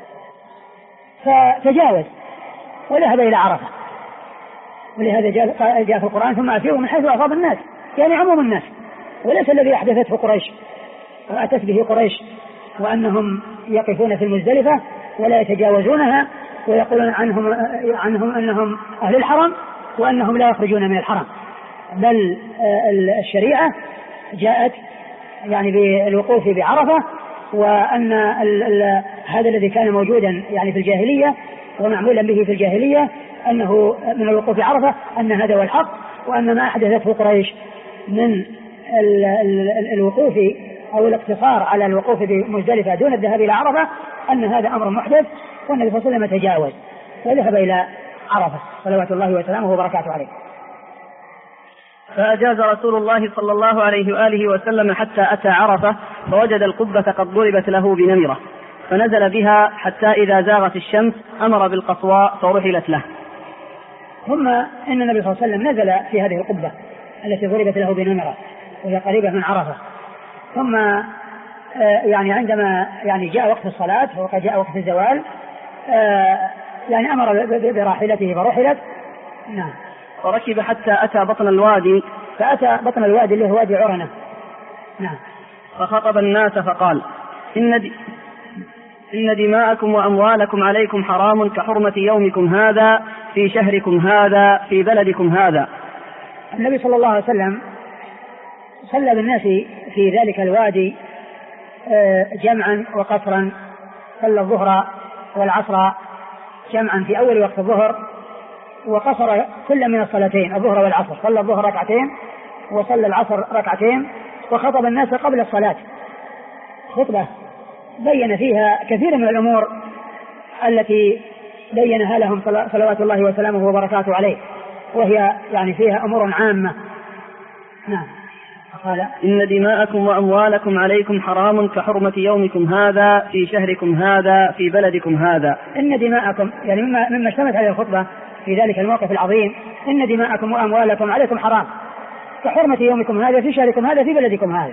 فتجاوز وذهب إلى عرفة. ولهذا جاء في القرآن ثم أفيضوا من حيث أفاض الناس، يعني عموم الناس، وليس الذي أحدثته قريش وأتت به قريش، وأنهم يقفون في المزدلفة ولا يتجاوزونها ويقولون عنهم أنهم أهل الحرم وأنهم لا يخرجون من الحرم، بل الشريعة جاءت يعني بالوقوف بعرفة، وأن هذا الذي كان موجودا يعني في الجاهلية ومعمولا به في الجاهلية أنه من الوقوف بعرفة أن هذا هو الحق، وأن ما أحدثته قريش من الوقوف أو الاقتصار على الوقوف بمزدلفة دون الذهاب إلى عرفة أن هذا أمر محدث، والنبي صلى الله عليه وسلم تجاوز وذهب إلى عرفة صلوات الله وسلامه وبركاته عليه. فأجاز رسول الله صلى الله عليه وآله وسلم حتى أتى عرفة فوجد القبة قد ضربت له بنمرة، فنزل بها حتى إذا زاغت الشمس أمر بالقصواء فرحلت له. ثم إن النبي صلى الله عليه وسلم نزل في هذه القبة التي ضربت له بنمرة وهي قريبة من عرفة، ثم يعني عندما يعني جاء وقت الصلاة وقد جاء وقت الزوال يعني أمر براحلته فرحلت. نعم. وركب حتى أتى بطن الوادي، فأتى بطن الوادي اللي هو وادي عرنة. نعم. فخطب الناس فقال إن دماءكم وأموالكم عليكم حرام كحرمة يومكم هذا في شهركم هذا في بلدكم هذا. النبي صلى الله عليه وسلم صلى بالناس في ذلك الوادي جمعا وقصرا، صلى الظهر والعصر جمعا في أول وقت الظهر، وقصر كل من الصلاتين الظهر والعصر، صلى الظهر ركعتين وصلى العصر ركعتين، وخطب الناس قبل الصلاة خطبة بين فيها كثير من الأمور التي بينها لهم صلوات الله وسلامه وبركاته عليه، وهي يعني فيها أمور عامة. نعم. قال إن دماءكم وأموالكم عليكم حرام كحرمة يومكم هذا في شهركم هذا في بلدكم هذا. إن دماءكم يعني مما اشتملت هذه الخطبة في ذلك الموقف العظيم، إن دماءكم وأموالكم عليكم حرام كحرمة يومكم هذا في شهركم هذا في بلدكم هذا،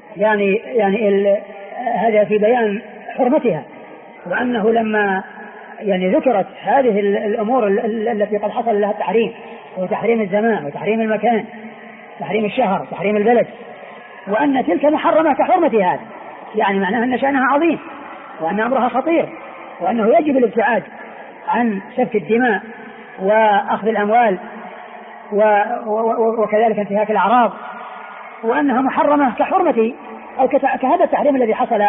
يعني هذا في بيان حرمتها، وأنه لما يعني ذكرت هذه الأمور التي قد حصل لها التحريم، وتحريم الزمان وتحريم المكان، تحريم الشهر وتحريم البلد، وأن تلك محرمة كحرمة هذا، يعني معناها أن شأنها عظيم وأن أمرها خطير، وأنه يجب الابتعاد عن سفك الدماء وأخذ الأموال وكذلك انتهاك الأعراض، وأنها محرمة كحرمة أو كهذا التحريم الذي حصل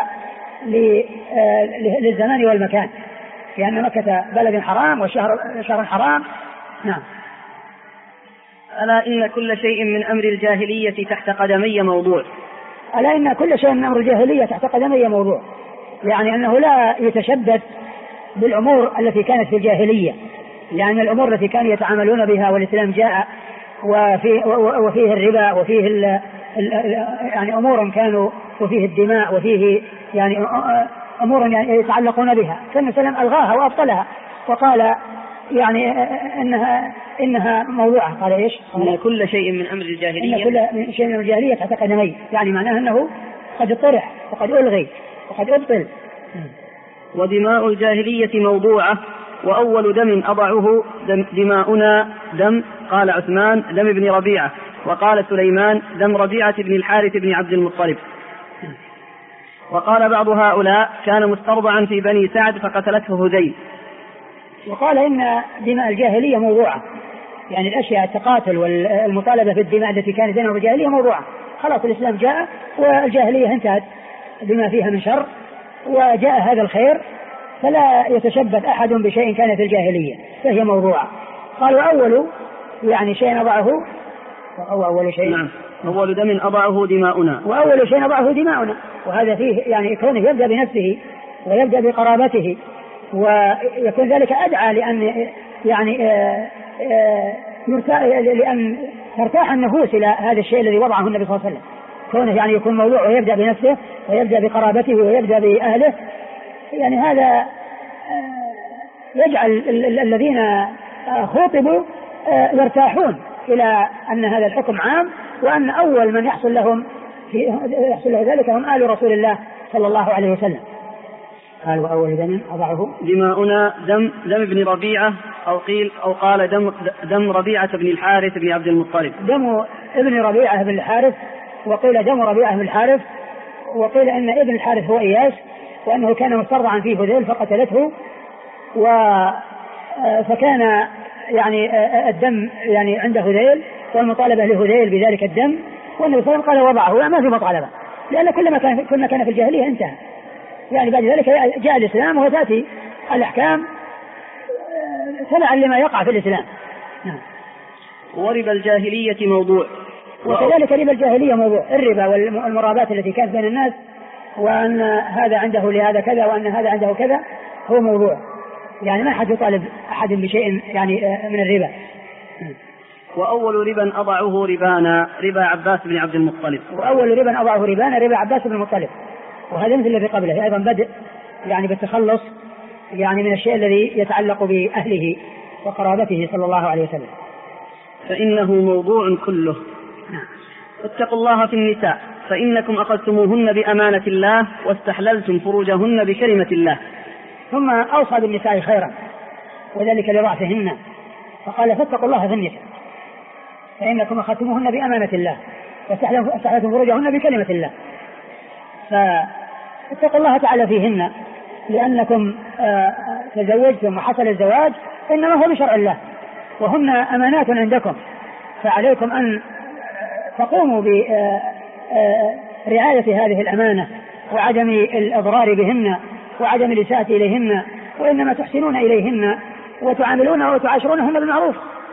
للزمان والمكان، لأن مكة بلد حرام وشهر حرام. نعم. ألا إن كل شيء من أمر الجاهلية تحت قدمي موضوع. ألا إن كل شيء من أمر الجاهلية تحت قدمي موضوع، يعني أنه لا يتشبث بالأمور التي كانت في الجاهلية، لأن الأمور التي كانوا يتعاملون بها والإسلام جاء وفيه الربا وفيه يعني أمور كانوا وفيه الدماء وفيه يعني أمور يعني يتعلقون بها، فالنبي صلى الله عليه وسلم ألغاها وأبطلها وقال يعني إنها موضوعة. قال إيش؟ إن كل شيء من أمر الجاهلية، إن كل شيء من الجاهلية تحت قدمي، يعني معناه أنه قد طرح وقد ألغي وقد أبطل. ودماء الجاهلية موضوعة، وأول دم أضعه دماؤنا دم، قال عثمان دم ابن ربيعة، وقال سليمان دم ربيعة بن الحارث بن عبد المطلب. وقال بعض هؤلاء كان مسترضعا في بني سعد فقتلته هذيل. وقال إن دماء الجاهلية موضوعة، يعني الأشياء التقاتل والمطالبة في الدماء التي كانت بينهم الجاهلية موضوعة، خلاص الإسلام جاء والجاهلية انتهت بما فيها من شر وجاء هذا الخير، فلا يتشبث أحد بشيء كان في الجاهلية فهي موضوعة. قالوا أول يعني شيء أضعه أول شيء، نعم، أول دم أضعه دماؤنا، وأول شيء أضعه دماؤنا، وهذا فيه يعني كونه يبدأ بنفسه ويبدأ بقرابته، ويكون ذلك أدعى لأن يعني لأن ترتاح النفوس إلى هذا الشيء الذي وضعه النبي صلى الله عليه وسلم، كونه يعني يكون موضوع ويبدأ بنفسه ويبدأ بقرابته ويبدأ بأهله، يعني هذا يجعل الذين خاطبوا يرتاحون إلى أن هذا الحكم عام، وأن أول من يحصل له ذلك هم آل رسول الله صلى الله عليه وسلم. قال وأول دم أضعه دماؤنا دم ابن ربيعة، أو قال دم ربيعة بن الحارث بن عبد المطلب. دم ابن ربيعة بن الحارث، وقيل دم ربيعة بن الحارث، وقيل أن ابن الحارث هو إياس، وأنه كان مسترضعا فيه هذيل فقتلته، فكان يعني الدم يعني عند هذيل والمطالبة لهذيل بذلك الدم، والنبي صلى الله عليه وسلم قال وضعه وما في مطالبة، لأن كل ما كان في الجاهلية انتهى، يعني بعد ذلك جاء الإسلام وتأتي الأحكام تبعا لما يقع في الإسلام. وربا الجاهلية موضوع، وكذلك ربا الجاهلية موضوع، الربا والمرابات التي كانت بين الناس، وأن هذا عنده لهذا كذا وأن هذا عنده كذا، هو موضوع، يعني ما حد يطالب أحد بشيء يعني من الربا. وأول ربا أضعه ربا عباس بن عبد المطلب. وأول ربا أضعه ربا عباس بن المطلب، وهذا مثل الذي قبله أيضا بدء يعني بالتخلص يعني من الشيء الذي يتعلق بأهله وقرابته صلى الله عليه وسلم. فإنه موضوع كله. اتقوا الله في النساء فإنكم أخذتموهن بأمانة الله واستحللتم فروجهن بكلمة الله. ثم أوصى بالنساء خيرا وذلك لضعفهن، فقال فاتقوا الله في النساء فإنكم أخذتموهن بأمانة الله واستحللتم فروجهن بكلمة الله، فاتقوا الله تعالى فيهن، لأنكم تزوجتم وحصل الزواج إنما هو بشرع الله، وهن أمانات عندكم، فعليكم أن تقوموا برعاية هذه الأمانة وعدم الإضرار بهن وعدم الإساءة إليهن، وإنما تحسنون إليهن وتعاملونهن وتعاشرونهن بالمعروف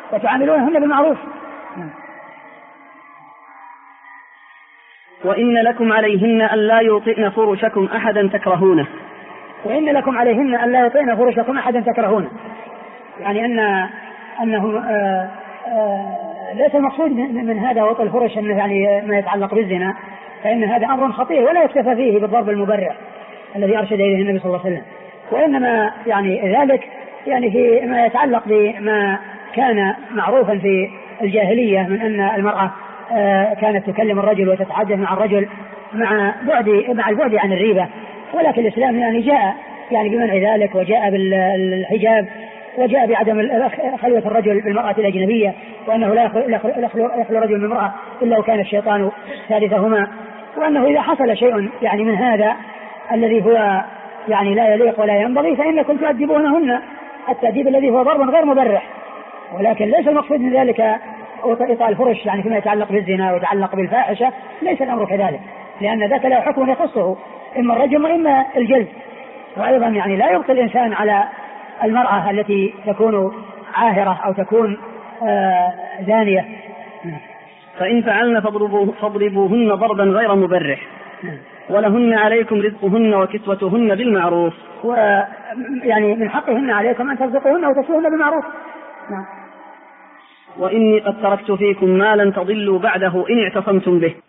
وإن لكم عليهن ألا يوطئن فرشكم أحدا تكرهونه. وإن لكم عليهن ألا يوطئن فرشكم أحدا تكرهونه، يعني أنه ليس المقصود من هذا وطئ الفرش أنه يعني ما يتعلق بالزنا، فإن هذا أمر خطير ولا يكتفى فيه بالضرب المبرح الذي أرشد إليه النبي صلى الله عليه وسلم، وإنما يعني ذلك يعني في ما يتعلق بما كان معروفا في الجاهلية من أن المرأة كانت تكلم الرجل وتتحدث مع الرجل مع البعد عن الريبة، ولكن الإسلام يعني جاء يعني بمنع ذلك، وجاء بالحجاب، وجاء بعدم خلوة الرجل بالمرأة الأجنبية، وأنه لا يخلو رجل من امرأة إلا وكان الشيطان ثالثهما، وأنه إذا حصل شيء يعني من هذا الذي هو يعني لا يليق ولا ينبغي فإنكم تؤدبونهن التأديب الذي هو ضرب غير مبرح، ولكن ليس المقصود من ذلك إطاء الفرش يعني فيما يتعلق بالزنا ويتعلق بالفاحشة، ليس الأمر كذلك، لأن ذاك له حكم يخصه إما الرجم وإما الجلد. وأيضا يعني لا يبقي الإنسان على المرأة التي تكون عاهرة أو تكون زانية. فإن فعلن فاضربوهن ضربا غير مبرح، ولهن عليكم رزقهن وكسوتهن بالمعروف، ويعني من حقهن عليكم أن ترزقوهن وتكسوهن بالمعروف. وإني قد تركت فيكم ما لن تضلوا بعده إن اعتصمتم به.